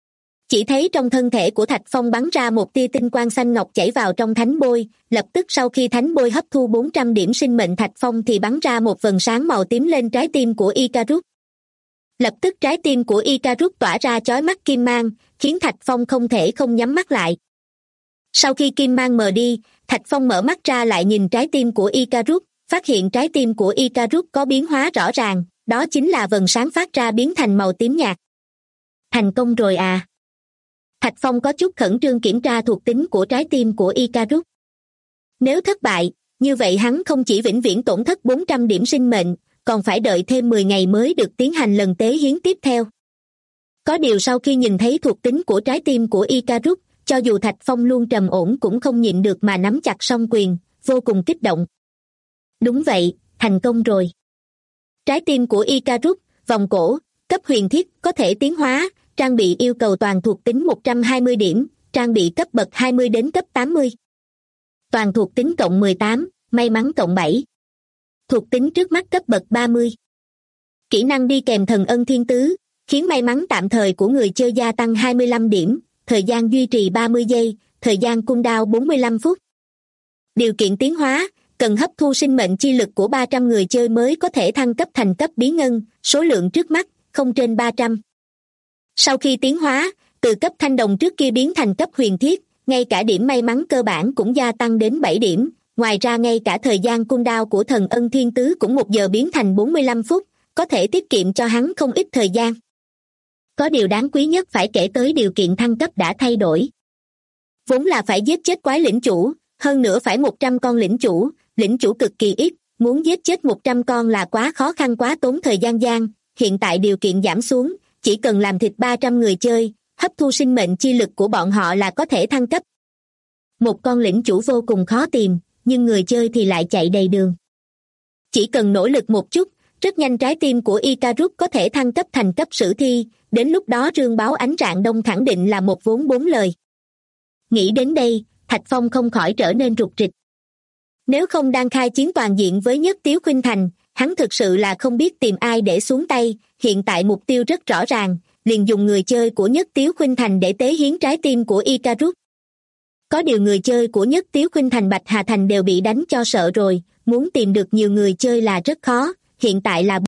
Chỉ thấy trong thân thể của Thạch Phong bắn ra một tia tinh quang xanh ngọc chảy vào trong thánh bôi, lập tức sau khi thánh bôi hấp thu 400 điểm sinh mệnh Thạch Phong thì bắn ra một vầng sáng màu tím lên trái tim của Icarus. Lập tức trái tim của Icarus tỏa ra chói mắt kim mang, khiến Thạch Phong không thể không nhắm mắt lại. Sau khi kim mang mờ đi, Thạch Phong mở mắt ra lại nhìn trái tim của Icarus, phát hiện trái tim của Icarus có biến hóa rõ ràng, đó chính là vầng sáng phát ra biến thành màu tím nhạt. Thành công rồi à? Thạch Phong có chút khẩn trương kiểm tra thuộc tính của trái tim của Icarus. Nếu thất bại, như vậy hắn không chỉ vĩnh viễn tổn thất 400 điểm sinh mệnh, còn phải đợi thêm 10 ngày mới được tiến hành lần tế hiến tiếp theo. Có điều sau khi nhìn thấy thuộc tính của trái tim của Icarus, cho dù Thạch Phong luôn trầm ổn cũng không nhịn được mà nắm chặt song quyền, vô cùng kích động. Đúng vậy, thành công rồi. Trái tim của Icarus, vòng cổ, cấp huyền thiết có thể tiến hóa, trang bị yêu cầu toàn thuộc tính 120 điểm, trang bị cấp bậc 20 đến cấp 80. Toàn thuộc tính cộng 18, may mắn cộng 7. Thuộc tính trước mắt cấp bậc 30. Kỹ năng đi kèm thần ân thiên tứ, khiến may mắn tạm thời của người chơi gia tăng 25 điểm, thời gian duy trì 30 giây, thời gian cooldown 45 phút. Điều kiện tiến hóa, cần hấp thu sinh mệnh chi lực của 300 người chơi mới có thể thăng cấp thành cấp bí ngân, số lượng trước mắt, không trên 300. Sau khi tiến hóa, từ cấp thanh đồng trước kia biến thành cấp huyền thiết, ngay cả điểm may mắn cơ bản cũng gia tăng đến 7 điểm, ngoài ra ngay cả thời gian cooldown của thần ân thiên tứ cũng 1 giờ biến thành 45 phút, có thể tiết kiệm cho hắn không ít thời gian. Có điều đáng quý nhất phải kể tới điều kiện thăng cấp đã thay đổi. Vốn là phải giết chết quái lĩnh chủ, hơn nữa phải 100 con lĩnh chủ cực kỳ ít, muốn giết chết 100 con là quá khó khăn quá tốn thời gian, hiện tại điều kiện giảm xuống, chỉ cần làm thịt 300 người chơi, hấp thu sinh mệnh chi lực của bọn họ là có thể thăng cấp. Một con lĩnh chủ vô cùng khó tìm, nhưng người chơi thì lại chạy đầy đường. Chỉ cần nỗ lực một chút, rất nhanh trái tim của Icarus có thể thăng cấp thành cấp sử thi, đến lúc đó rương báo ánh rạng đông khẳng định là một vốn 4 lời. Nghĩ đến đây, Thạch Phong không khỏi trở nên rục rịch. Nếu không đang khai chiến toàn diện với Nhất Tiếu Khuynh Thành, hắn thực sự là không biết tìm ai để xuống tay, hiện tại mục tiêu rất rõ ràng, liền dùng người chơi của Nhất Tiếu Khuynh Thành để tế hiến trái tim của Icarus. Có điều người chơi của Nhất Tiếu Khuynh Thành Bạch Hà Thành đều bị đánh cho sợ rồi, muốn tìm được nhiều người chơi là rất khó, hiện tại là...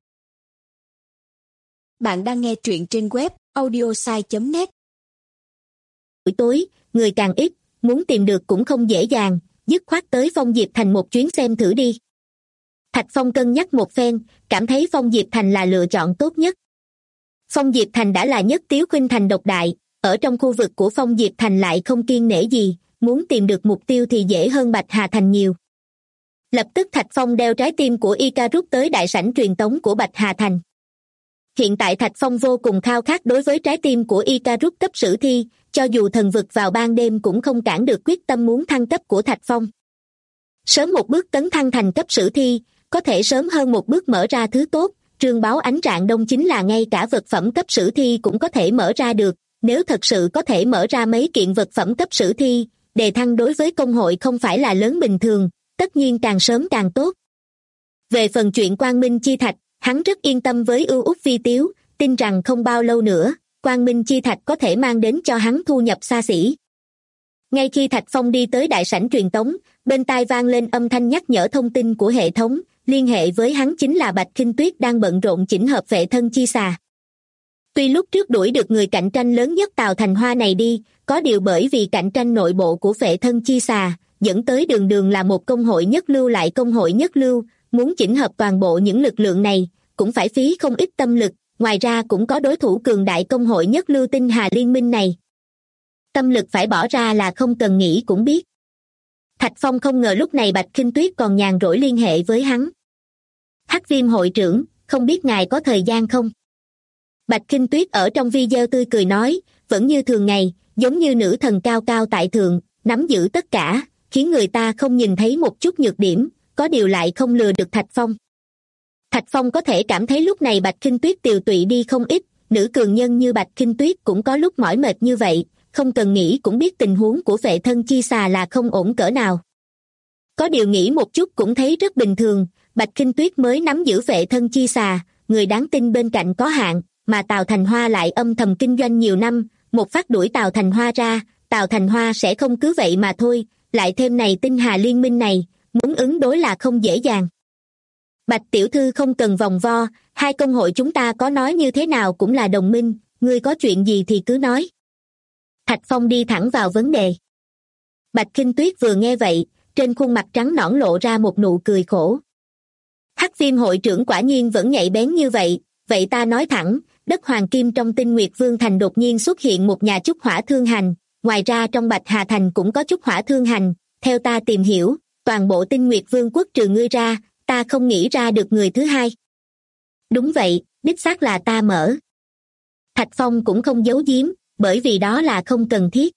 Bạn đang nghe truyện trên web audiosai.net. Buổi tối, người càng ít, muốn tìm được cũng không dễ dàng, dứt khoát tới Phong Diệp Thành một chuyến xem thử đi. Thạch Phong cân nhắc một phen, cảm thấy Phong Diệp Thành là lựa chọn tốt nhất. Phong Diệp Thành đã là Nhất Tiếu Khuynh Thành độc đại, ở trong khu vực của Phong Diệp Thành lại không kiêng nể gì, muốn tìm được mục tiêu thì dễ hơn Bạch Hà Thành nhiều. Lập tức Thạch Phong đeo trái tim của Icarus tới đại sảnh truyền tống của Bạch Hà Thành. Hiện tại Thạch Phong vô cùng khao khát đối với trái tim của Icarus cấp sử thi, cho dù thần vực vào ban đêm cũng không cản được quyết tâm muốn thăng cấp của Thạch Phong. Sớm một bước tấn thăng thành cấp sử thi, có thể sớm hơn một bước mở ra thứ tốt, trương báo ánh rạng đông chính là ngay cả vật phẩm cấp sử thi cũng có thể mở ra được, nếu thật sự có thể mở ra mấy kiện vật phẩm cấp sử thi, đề thăng đối với công hội không phải là lớn bình thường, tất nhiên càng sớm càng tốt. Về phần chuyện Quang Minh Chi Thạch, hắn rất yên tâm với ưu úc vi tiếu, tin rằng không bao lâu nữa, Quang Minh Chi Thạch có thể mang đến cho hắn thu nhập xa xỉ. Ngay khi Thạch Phong đi tới đại sảnh truyền tống, bên tai vang lên âm thanh nhắc nhở thông tin của hệ thống, liên hệ với hắn chính là Bạch Khinh Tuyết đang bận rộn chỉnh hợp vệ thân chi xà. Tuy lúc trước đuổi được người cạnh tranh lớn nhất Tào Thành Hoa này đi, có điều bởi vì cạnh tranh nội bộ của vệ thân chi xà, dẫn tới đường đường là một công hội nhất lưu lại công hội nhất lưu, muốn chỉnh hợp toàn bộ những lực lượng này, cũng phải phí không ít tâm lực, ngoài ra cũng có đối thủ cường đại công hội nhất lưu Tinh Hà Liên Minh này. Tâm lực phải bỏ ra là không cần nghĩ cũng biết. Thạch Phong không ngờ lúc này Bạch Khinh Tuyết còn nhàn rỗi liên hệ với hắn. Hắc Viêm hội trưởng, không biết ngài có thời gian không? Bạch Khinh Tuyết ở trong video tươi cười nói, vẫn như thường ngày, giống như nữ thần cao cao tại thượng, nắm giữ tất cả, khiến người ta không nhìn thấy một chút nhược điểm, có điều lại không lừa được Thạch Phong. Thạch Phong có thể cảm thấy lúc này Bạch Khinh Tuyết tiều tụy đi không ít, nữ cường nhân như Bạch Khinh Tuyết cũng có lúc mỏi mệt như vậy, không cần nghĩ cũng biết tình huống của vệ thân chi xà là không ổn cỡ nào. Có điều nghĩ một chút cũng thấy rất bình thường, Bạch Khinh Tuyết mới nắm giữ vệ thân chi xà, người đáng tin bên cạnh có hạn, mà Tào Thành Hoa lại âm thầm kinh doanh nhiều năm, một phát đuổi Tào Thành Hoa ra, Tào Thành Hoa sẽ không cứ vậy mà thôi, lại thêm này Tinh Hà Liên Minh này, muốn ứng đối là không dễ dàng. Bạch tiểu thư không cần vòng vo, hai công hội chúng ta có nói như thế nào cũng là đồng minh, ngươi có chuyện gì thì cứ nói. Thạch Phong đi thẳng vào vấn đề. Bạch Khinh Tuyết vừa nghe vậy, trên khuôn mặt trắng nõn lộ ra một nụ cười khổ. Hắc Viêm hội trưởng quả nhiên vẫn nhạy bén như vậy, vậy ta nói thẳng, đất Hoàng Kim trong Tinh Nguyệt Vương Thành đột nhiên xuất hiện một nhà trúc hỏa thương hành, ngoài ra trong Bạch Hà Thành cũng có trúc hỏa thương hành, theo ta tìm hiểu, toàn bộ Tinh Nguyệt Vương quốc trừ ngươi ra, ta không nghĩ ra được người thứ hai. Đúng vậy, đích xác là ta mở. Thạch Phong cũng không giấu giếm, bởi vì đó là không cần thiết.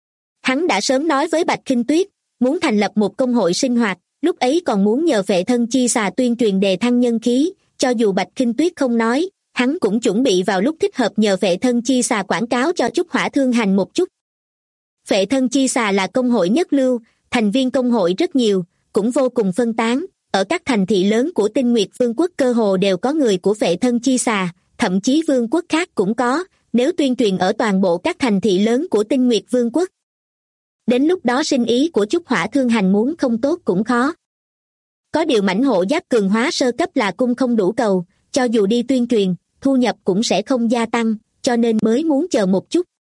Hắn đã sớm nói với Bạch Khinh Tuyết, muốn thành lập một công hội sinh hoạt, lúc ấy còn muốn nhờ vệ thân chi xà tuyên truyền đề thăng nhân khí, cho dù Bạch Khinh Tuyết không nói, hắn cũng chuẩn bị vào lúc thích hợp nhờ vệ thân chi xà quảng cáo cho trúc hỏa thương hành một chút. Vệ thân chi xà là công hội nhất lưu, thành viên công hội rất nhiều, cũng vô cùng phân tán, ở các thành thị lớn của Tinh Nguyệt Vương quốc cơ hồ đều có người của vệ thân chi xà, thậm chí vương quốc khác cũng có, nếu tuyên truyền ở toàn bộ các thành thị lớn của Tinh Nguyệt Vương quốc. Đến lúc đó sinh ý của trúc hỏa thương hành muốn không tốt cũng khó. Có điều mãnh hộ giáp cường hóa sơ cấp là cung không đủ cầu, cho dù đi tuyên truyền, thu nhập cũng sẽ không gia tăng, cho nên mới muốn chờ một chút.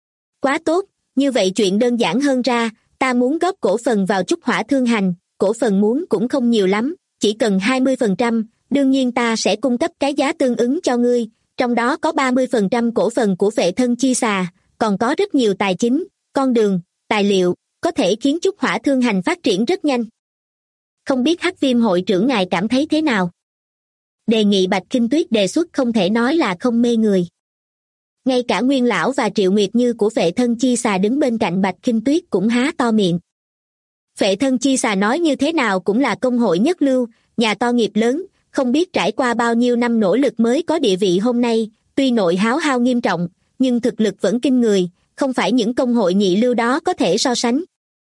Quá tốt, như vậy chuyện đơn giản hơn ra, ta muốn góp cổ phần vào trúc hỏa thương hành, cổ phần muốn cũng không nhiều lắm, chỉ cần 20%, đương nhiên ta sẽ cung cấp cái giá tương ứng cho ngươi, trong đó có 30% cổ phần của vệ thân chi xà, còn có rất nhiều tài chính, con đường, tài liệu, có thể khiến trúc hỏa thương hành phát triển rất nhanh. Không biết Hắc Viêm hội trưởng ngài cảm thấy thế nào? Đề nghị Bạch Khinh Tuyết đề xuất không thể nói là không mê người. Ngay cả Nguyên Lão và Triệu Nguyệt Như của vệ thân chi xà đứng bên cạnh Bạch Khinh Tuyết cũng há to miệng. Vệ thân chi xà nói như thế nào cũng là công hội nhất lưu, nhà to nghiệp lớn, không biết trải qua bao nhiêu năm nỗ lực mới có địa vị hôm nay, tuy nội háo hao nghiêm trọng, nhưng thực lực vẫn kinh người, không phải những công hội nhị lưu đó có thể so sánh.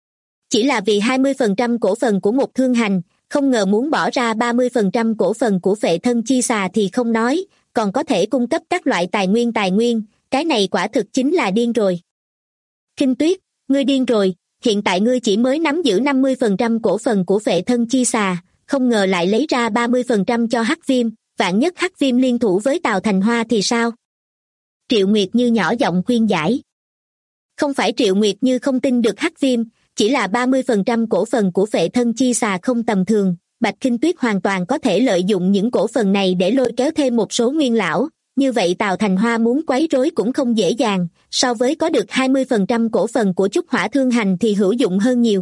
Chỉ là vì 20% cổ phần của một thương hành, không ngờ muốn bỏ ra 30% cổ phần của vệ thân chi xà thì không nói, còn có thể cung cấp các loại tài nguyên, cái này quả thực chính là điên rồi. Khinh Tuyết, ngươi điên rồi, hiện tại ngươi chỉ mới nắm giữ 50% cổ phần của vệ thân chi xà, không ngờ lại lấy ra 30% cho Hắc Viêm, vạn nhất Hắc Viêm liên thủ với Tào Thành Hoa thì sao? Triệu Nguyệt Như nhỏ giọng khuyên giải. Không phải Triệu Nguyệt Như không tin được Hắc Viêm, chỉ là 30% cổ phần của vệ thân chi xà không tầm thường, Bạch Khinh Tuyết hoàn toàn có thể lợi dụng những cổ phần này để lôi kéo thêm một số nguyên lão, như vậy Tào Thành Hoa muốn quấy rối cũng không dễ dàng, so với có được 20% cổ phần của trúc hỏa thương hành thì hữu dụng hơn nhiều.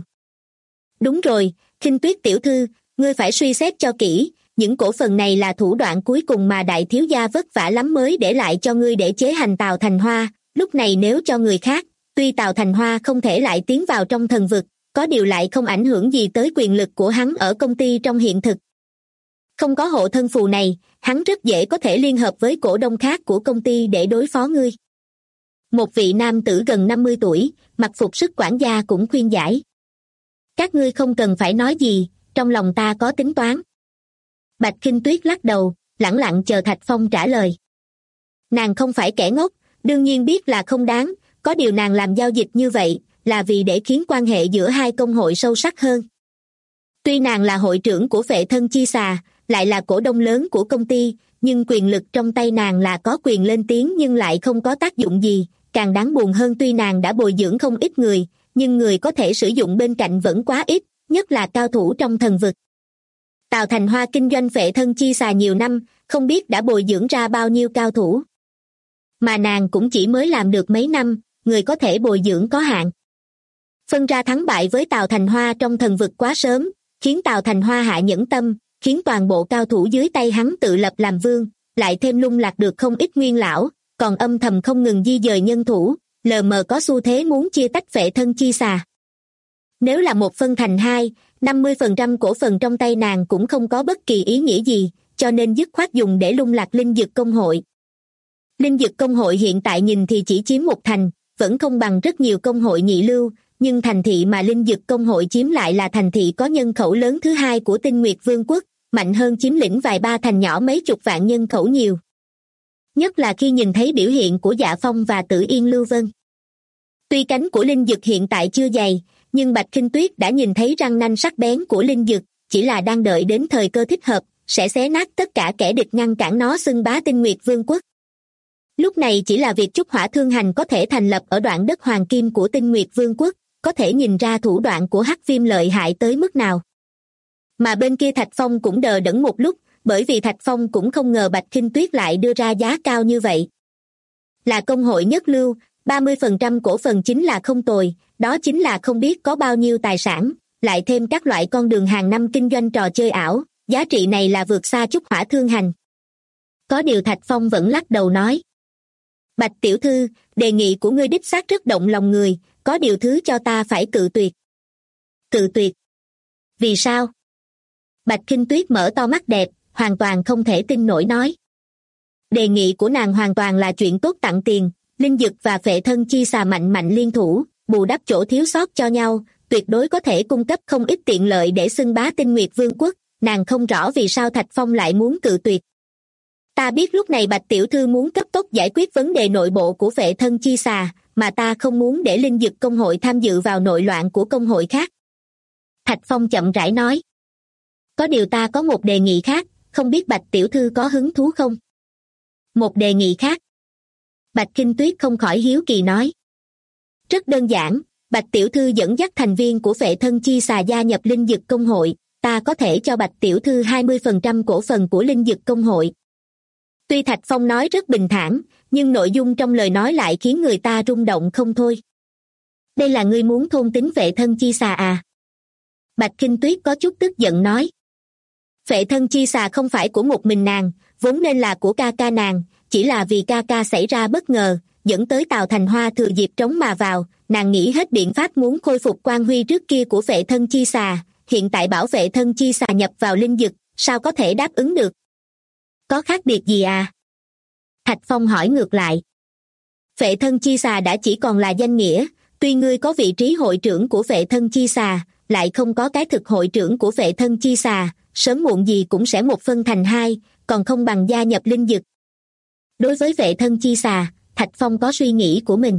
Đúng rồi, Khinh Tuyết tiểu thư, ngươi phải suy xét cho kỹ, những cổ phần này là thủ đoạn cuối cùng mà đại thiếu gia vất vả lắm mới để lại cho ngươi để chế hành Tào Thành Hoa, lúc này nếu cho người khác, Tuy Tào Thành Hoa không thể lại tiến vào trong thần vực, có điều lại không ảnh hưởng gì tới quyền lực của hắn ở công ty trong hiện thực. Không có hộ thân phù này, hắn rất dễ có thể liên hợp với cổ đông khác của công ty để đối phó ngươi. Một vị nam tử gần 50 tuổi, mặc phục sức quản gia cũng khuyên giải. Các ngươi không cần phải nói gì, trong lòng ta có tính toán. Bạch Khinh Tuyết lắc đầu, lẳng lặng chờ Thạch Phong trả lời. Nàng không phải kẻ ngốc, đương nhiên biết là không đáng, có điều nàng làm giao dịch như vậy là vì để khiến quan hệ giữa hai công hội sâu sắc hơn. Tuy nàng là hội trưởng của Phệ Thân Chi Xà, lại là cổ đông lớn của công ty, nhưng quyền lực trong tay nàng là có quyền lên tiếng nhưng lại không có tác dụng gì. Càng đáng buồn hơn, tuy nàng đã bồi dưỡng không ít người, nhưng người có thể sử dụng bên cạnh vẫn quá ít, nhất là cao thủ trong thần vực. Tào Thành Hoa kinh doanh Phệ Thân Chi Xà nhiều năm, không biết đã bồi dưỡng ra bao nhiêu cao thủ. Mà nàng cũng chỉ mới làm được mấy năm, người có thể bồi dưỡng có hạn. Phân ra thắng bại với Tào Thành Hoa trong thần vực quá sớm, khiến Tào Thành Hoa hạ nhẫn tâm, khiến toàn bộ cao thủ dưới tay hắn tự lập làm vương, lại thêm lung lạc được không ít nguyên lão, còn âm thầm không ngừng di dời nhân thủ, lờ mờ có xu thế muốn chia tách Phệ Thân Chi Xà. Nếu là một phân thành hai, 50% cổ phần trong tay nàng cũng không có bất kỳ ý nghĩa gì, cho nên dứt khoát dùng để lung lạc Linh Dực Công hội. Linh Dực Công hội hiện tại nhìn thì chỉ chiếm một thành, vẫn không bằng rất nhiều công hội nhị lưu, nhưng thành thị mà Linh Dực Công hội chiếm lại là thành thị có nhân khẩu lớn thứ hai của Tinh Nguyệt Vương quốc, mạnh hơn chiếm lĩnh vài ba thành nhỏ mấy chục vạn nhân khẩu nhiều. Nhất là khi nhìn thấy biểu hiện của Dạ Phong và Tử Yên Lưu Vân. Tuy cánh của Linh Dực hiện tại chưa dày, nhưng Bạch Khinh Tuyết đã nhìn thấy răng nanh sắc bén của Linh Dực, chỉ là đang đợi đến thời cơ thích hợp, sẽ xé nát tất cả kẻ địch ngăn cản nó xưng bá Tinh Nguyệt Vương quốc. Lúc này chỉ là việc Trúc Hỏa Thương Hành có thể thành lập ở đoạn đất hoàng kim của Tinh Nguyệt Vương quốc, có thể nhìn ra thủ đoạn của Hắc Viêm lợi hại tới mức nào. Mà bên kia Thạch Phong cũng đờ đẫn một lúc, bởi vì Thạch Phong cũng không ngờ Bạch Khinh Tuyết lại đưa ra giá cao như vậy. Là công hội nhất lưu, 30% cổ phần chính là không tồi, đó chính là không biết có bao nhiêu tài sản, lại thêm các loại con đường hàng năm kinh doanh trò chơi ảo, giá trị này là vượt xa Trúc Hỏa Thương Hành. Có điều Thạch Phong vẫn lắc đầu nói. Bạch tiểu thư, đề nghị của ngươi đích xác rất động lòng người, có điều thứ cho ta phải cự tuyệt. Cự tuyệt? Vì sao? Bạch Khinh Tuyết mở to mắt đẹp, hoàn toàn không thể tin nổi nói. Đề nghị của nàng hoàn toàn là chuyện tốt tặng tiền, Linh Dực và Phệ Thân Chi Xà mạnh mạnh liên thủ, bù đắp chỗ thiếu sót cho nhau, tuyệt đối có thể cung cấp không ít tiện lợi để xưng bá Tinh Nguyệt Vương quốc, nàng không rõ vì sao Thạch Phong lại muốn cự tuyệt. Ta biết lúc này Bạch tiểu thư muốn cấp tốc giải quyết vấn đề nội bộ của Phệ Thân Chi Xà, mà ta không muốn để Linh Dực Công hội tham dự vào nội loạn của công hội khác. Thạch Phong chậm rãi nói. Có điều ta có một đề nghị khác, không biết Bạch tiểu thư có hứng thú không? Một đề nghị khác? Bạch Khinh Tuyết không khỏi hiếu kỳ nói. Rất đơn giản, Bạch tiểu thư dẫn dắt thành viên của Phệ Thân Chi Xà gia nhập Linh Dực Công hội, ta có thể cho Bạch tiểu thư 20% cổ phần của Linh Dực Công hội. Tuy Thạch Phong nói rất bình thản, nhưng nội dung trong lời nói lại khiến người ta rung động không thôi. Đây là ngươi muốn thôn tính Phệ Thân Chi Xà à? Bạch Khinh Tuyết có chút tức giận nói. Phệ Thân Chi Xà không phải của một mình nàng, vốn nên là của ca ca nàng, chỉ là vì ca ca xảy ra bất ngờ, dẫn tới Tào Thành Hoa thừa dịp trống mà vào, nàng nghĩ hết biện pháp muốn khôi phục quan huy trước kia của Phệ Thân Chi Xà, hiện tại bảo Phệ Thân Chi Xà nhập vào Linh Dực, sao có thể đáp ứng được? Có khác biệt gì à? Thạch Phong hỏi ngược lại. Phệ Thân Chi Xà đã chỉ còn là danh nghĩa, tuy ngươi có vị trí hội trưởng của Phệ Thân Chi Xà, lại không có cái thực hội trưởng của Phệ Thân Chi Xà, sớm muộn gì cũng sẽ một phân thành hai, còn không bằng gia nhập Linh Dực. Đối với Phệ Thân Chi Xà, Thạch Phong có suy nghĩ của mình.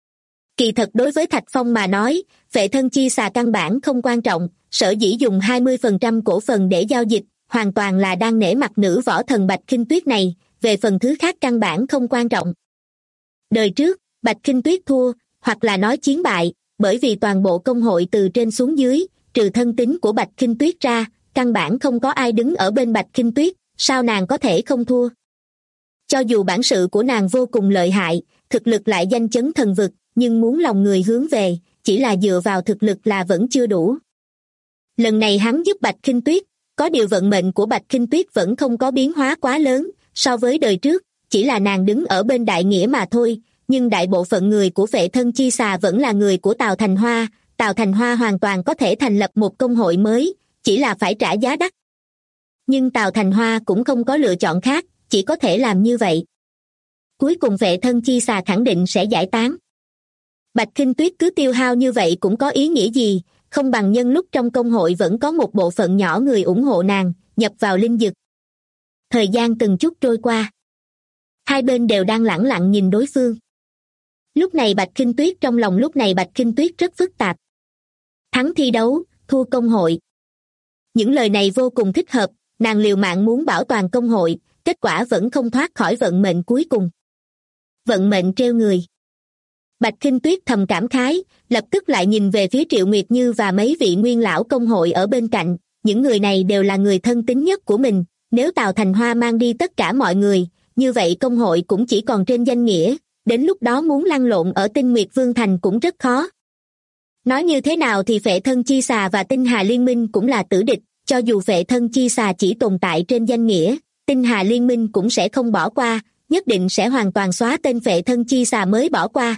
Kỳ thật đối với Thạch Phong mà nói, Phệ Thân Chi Xà căn bản không quan trọng, sở dĩ dùng 20% cổ phần để giao dịch, hoàn toàn là đang nể mặt nữ võ thần Bạch Khinh Tuyết này, về phần thứ khác căn bản không quan trọng. Đời trước, Bạch Khinh Tuyết thua, hoặc là nói chiến bại, bởi vì toàn bộ công hội từ trên xuống dưới, trừ thân tín của Bạch Khinh Tuyết ra, căn bản không có ai đứng ở bên Bạch Khinh Tuyết, sao nàng có thể không thua? Cho dù bản sự của nàng vô cùng lợi hại, thực lực lại danh chấn thần vực, nhưng muốn lòng người hướng về, chỉ là dựa vào thực lực là vẫn chưa đủ. Lần này hắn giúp Bạch Khinh Tuyết, có điều vận mệnh của Bạch Khinh Tuyết vẫn không có biến hóa quá lớn, so với đời trước, chỉ là nàng đứng ở bên đại nghĩa mà thôi, nhưng đại bộ phận người của Phệ Thân Chi Xà vẫn là người của Tào Thành Hoa. Tào Thành Hoa hoàn toàn có thể thành lập một công hội mới, chỉ là phải trả giá đắt. Nhưng Tào Thành Hoa cũng không có lựa chọn khác, chỉ có thể làm như vậy. Cuối cùng Phệ Thân Chi Xà khẳng định sẽ giải tán. Bạch Khinh Tuyết cứ tiêu hao như vậy cũng có ý nghĩa gì, không bằng nhân lúc trong công hội vẫn có một bộ phận nhỏ người ủng hộ nàng, nhập vào linh dực. Thời gian từng chút trôi qua. Hai bên đều đang lẳng lặng nhìn đối phương. Lúc này Bạch Khinh Tuyết rất phức tạp. Thắng thi đấu, thua công hội. Những lời này vô cùng thích hợp, nàng liều mạng muốn bảo toàn công hội, kết quả vẫn không thoát khỏi vận mệnh cuối cùng. Vận mệnh trêu người. Bạch Khinh Tuyết thầm cảm khái, lập tức lại nhìn về phía Triệu Nguyệt Như và mấy vị nguyên lão công hội ở bên cạnh. Những người này đều là người thân tín nhất của mình, nếu Tào Thành Hoa mang đi tất cả mọi người, như vậy công hội cũng chỉ còn trên danh nghĩa, đến lúc đó muốn lăn lộn ở Tinh Nguyệt Vương Thành cũng rất khó. Nói như thế nào thì Phệ Thân Chi Xà và Tinh Hà Liên Minh cũng là tử địch, cho dù Phệ Thân Chi Xà chỉ tồn tại trên danh nghĩa, Tinh Hà Liên Minh cũng sẽ không bỏ qua, nhất định sẽ hoàn toàn xóa tên Phệ Thân Chi Xà mới bỏ qua.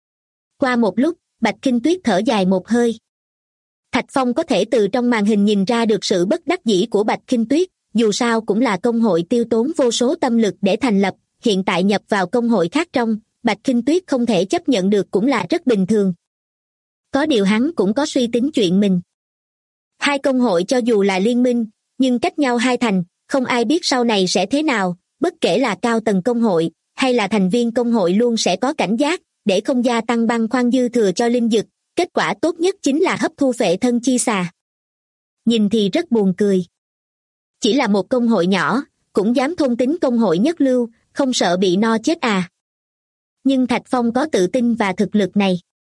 Qua một lúc, Bạch Khinh Tuyết thở dài một hơi. Thạch Phong có thể từ trong màn hình nhìn ra được sự bất đắc dĩ của Bạch Khinh Tuyết, dù sao cũng là công hội tiêu tốn vô số tâm lực để thành lập, hiện tại nhập vào công hội khác trong, Bạch Khinh Tuyết không thể chấp nhận được cũng là rất bình thường. Có điều hắn cũng có suy tính chuyện mình. Hai công hội cho dù là liên minh, nhưng cách nhau hai thành, không ai biết sau này sẽ thế nào, bất kể là cao tầng công hội, hay là thành viên công hội luôn sẽ có cảnh giác, để không gia tăng băn khoăn dư thừa cho linh dực, kết quả tốt nhất chính là hấp thu Phệ Thân Chi Xà. Nhìn thì rất buồn cười. Chỉ là một công hội nhỏ, cũng dám thôn tính công hội nhất lưu, không sợ bị no chết à. Nhưng Thạch Phong có tự tin và thực lực này.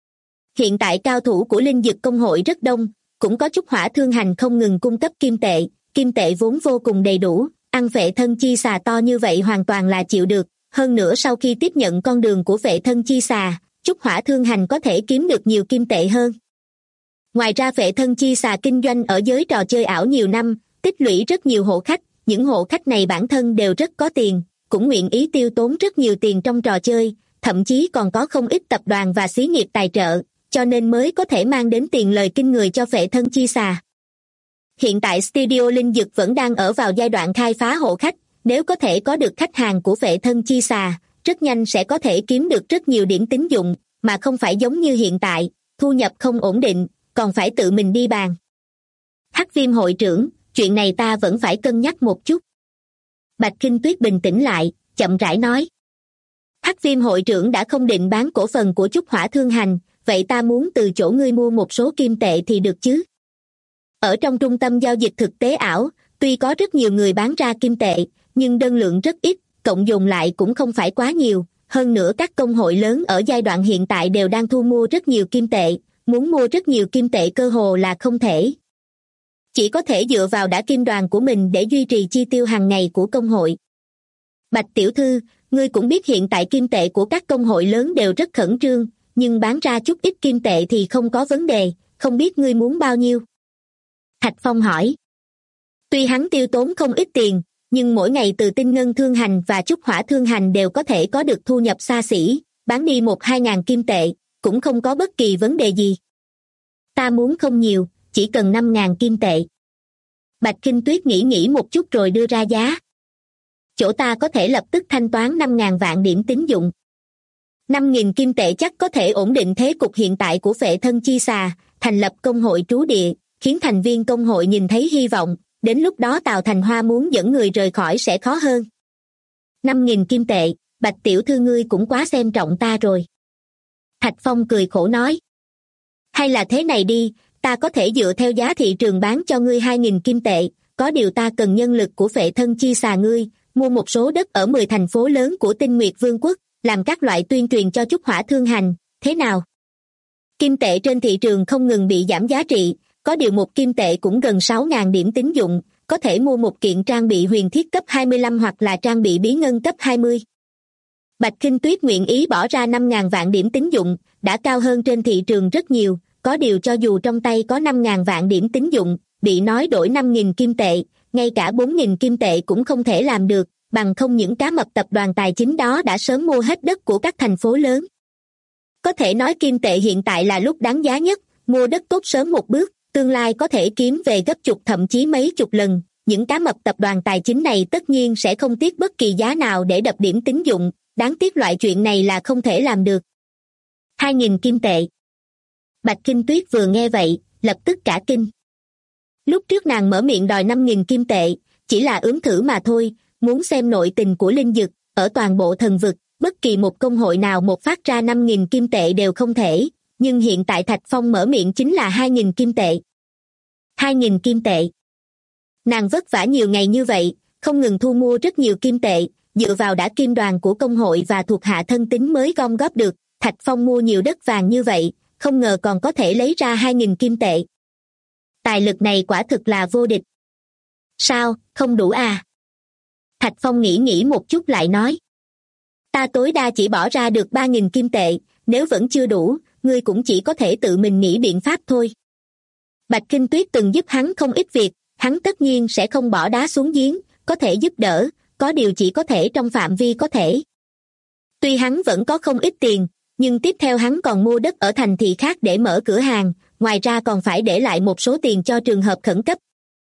Hiện tại cao thủ của linh dực công hội rất đông, cũng có Trúc Hỏa Thương Hành không ngừng cung cấp kim tệ vốn vô cùng đầy đủ, ăn Phệ Thân Chi Xà to như vậy hoàn toàn là chịu được, hơn nữa sau khi tiếp nhận con đường của Phệ Thân Chi Xà, Trúc Hỏa Thương Hành có thể kiếm được nhiều kim tệ hơn. Ngoài ra Phệ Thân Chi Xà kinh doanh ở giới trò chơi ảo nhiều năm, tích lũy rất nhiều hộ khách, những hộ khách này bản thân đều rất có tiền, cũng nguyện ý tiêu tốn rất nhiều tiền trong trò chơi, thậm chí còn có không ít tập đoàn và xí nghiệp tài trợ, cho nên mới có thể mang đến tiền lời kinh người cho Phệ Thân Chi Xà. Hiện tại Studio Linh Dực vẫn đang ở vào giai đoạn khai phá hộ khách, nếu có thể có được khách hàng của Phệ Thân Chi Xà, rất nhanh sẽ có thể kiếm được rất nhiều điểm tín dụng, mà không phải giống như hiện tại, thu nhập không ổn định, còn phải tự mình đi bàn. Hắc Viêm hội trưởng, chuyện này ta vẫn phải cân nhắc một chút. Bạch Khinh Tuyết bình tĩnh lại, chậm rãi nói. Hắc Viêm hội trưởng đã không định bán cổ phần của Trúc Hỏa Thương Hành, vậy ta muốn từ chỗ ngươi mua một số kim tệ thì được chứ? Ở trong trung tâm giao dịch thực tế ảo, tuy có rất nhiều người bán ra kim tệ, nhưng đơn lượng rất ít, cộng dồn lại cũng không phải quá nhiều, hơn nữa các công hội lớn ở giai đoạn hiện tại đều đang thu mua rất nhiều kim tệ, muốn mua rất nhiều kim tệ cơ hồ là không thể. Chỉ có thể dựa vào đả kim đoàn của mình để duy trì chi tiêu hàng ngày của công hội. Bạch tiểu thư, ngươi cũng biết hiện tại kim tệ của các công hội lớn đều rất khẩn trương, nhưng bán ra chút ít kim tệ thì không có vấn đề, không biết ngươi muốn bao nhiêu? Thạch Phong hỏi. Tuy hắn tiêu tốn không ít tiền, nhưng mỗi ngày từ Tinh Ngân Thương Hành và Trúc Hỏa Thương Hành đều có thể có được thu nhập xa xỉ, bán đi 1-2 ngàn kim tệ, cũng không có bất kỳ vấn đề gì. Ta muốn không nhiều, chỉ cần 5 ngàn kim tệ. Bạch Khinh Tuyết nghĩ một chút rồi đưa ra giá. Chỗ ta có thể lập tức thanh toán 5 ngàn vạn điểm tín dụng. 5.000 kim tệ chắc có thể ổn định thế cục hiện tại của Phệ Thân Chi Xà, thành lập công hội trú địa, khiến thành viên công hội nhìn thấy hy vọng, đến lúc đó Tào Thành Hoa muốn dẫn người rời khỏi sẽ khó hơn. 5.000 kim tệ, Bạch tiểu thư ngươi cũng quá xem trọng ta rồi. Thạch Phong cười khổ nói. Hay là thế này đi, ta có thể dựa theo giá thị trường bán cho ngươi 2.000 kim tệ, có điều ta cần nhân lực của Phệ Thân Chi Xà ngươi, mua một số đất ở 10 thành phố lớn của Tinh Nguyệt Vương quốc, làm các loại tuyên truyền cho Trúc Hỏa Thương Hành, thế nào? Kim tệ trên thị trường không ngừng bị giảm giá trị, có điều một kim tệ cũng gần 6.000 điểm tín dụng, có thể mua một kiện trang bị huyền thiết cấp 25 hoặc là trang bị bí ngân cấp 20. Bạch Khinh Tuyết nguyện ý bỏ ra 5.000 vạn điểm tín dụng, đã cao hơn trên thị trường rất nhiều, có điều cho dù trong tay có 5.000 vạn điểm tín dụng, bị nói đổi 5.000 kim tệ, ngay cả 4.000 kim tệ cũng không thể làm được, bằng không những cá mập tập đoàn tài chính đó đã sớm mua hết đất của các thành phố lớn. Có thể nói kim tệ hiện tại là lúc đáng giá nhất, mua đất tốt sớm một bước, tương lai có thể kiếm về gấp chục thậm chí mấy chục lần. Những cá mập tập đoàn tài chính này tất nhiên sẽ không tiếc bất kỳ giá nào để đập điểm tín dụng, đáng tiếc loại chuyện này là không thể làm được. 2.000 kim tệ. Bạch Kinh Tuyết vừa nghe vậy, lập tức cả kinh. Lúc trước nàng mở miệng đòi 5.000 kim tệ, chỉ là ướm thử mà thôi, muốn xem nội tình của linh dực, ở toàn bộ thần vực, bất kỳ một công hội nào một phát ra 5.000 kim tệ đều không thể, nhưng hiện tại Thạch Phong mở miệng chính là 2.000 kim tệ. 2.000 kim tệ. Nàng vất vả nhiều ngày như vậy, không ngừng thu mua rất nhiều kim tệ, dựa vào đã kim đoàn của công hội và thuộc hạ thân tín mới gom góp được, Thạch Phong mua nhiều đất vàng như vậy, không ngờ còn có thể lấy ra 2.000 kim tệ. Tài lực này quả thực là vô địch. Sao, không đủ à? Thạch Phong nghĩ một chút lại nói. Ta tối đa chỉ bỏ ra được 3.000 kim tệ, nếu vẫn chưa đủ, ngươi cũng chỉ có thể tự mình nghĩ biện pháp thôi. Bạch Kinh Tuyết từng giúp hắn không ít việc, hắn tất nhiên sẽ không bỏ đá xuống giếng, có thể giúp đỡ, có điều chỉ có thể trong phạm vi có thể. Tuy hắn vẫn có không ít tiền, nhưng tiếp theo hắn còn mua đất ở thành thị khác để mở cửa hàng, ngoài ra còn phải để lại một số tiền cho trường hợp khẩn cấp.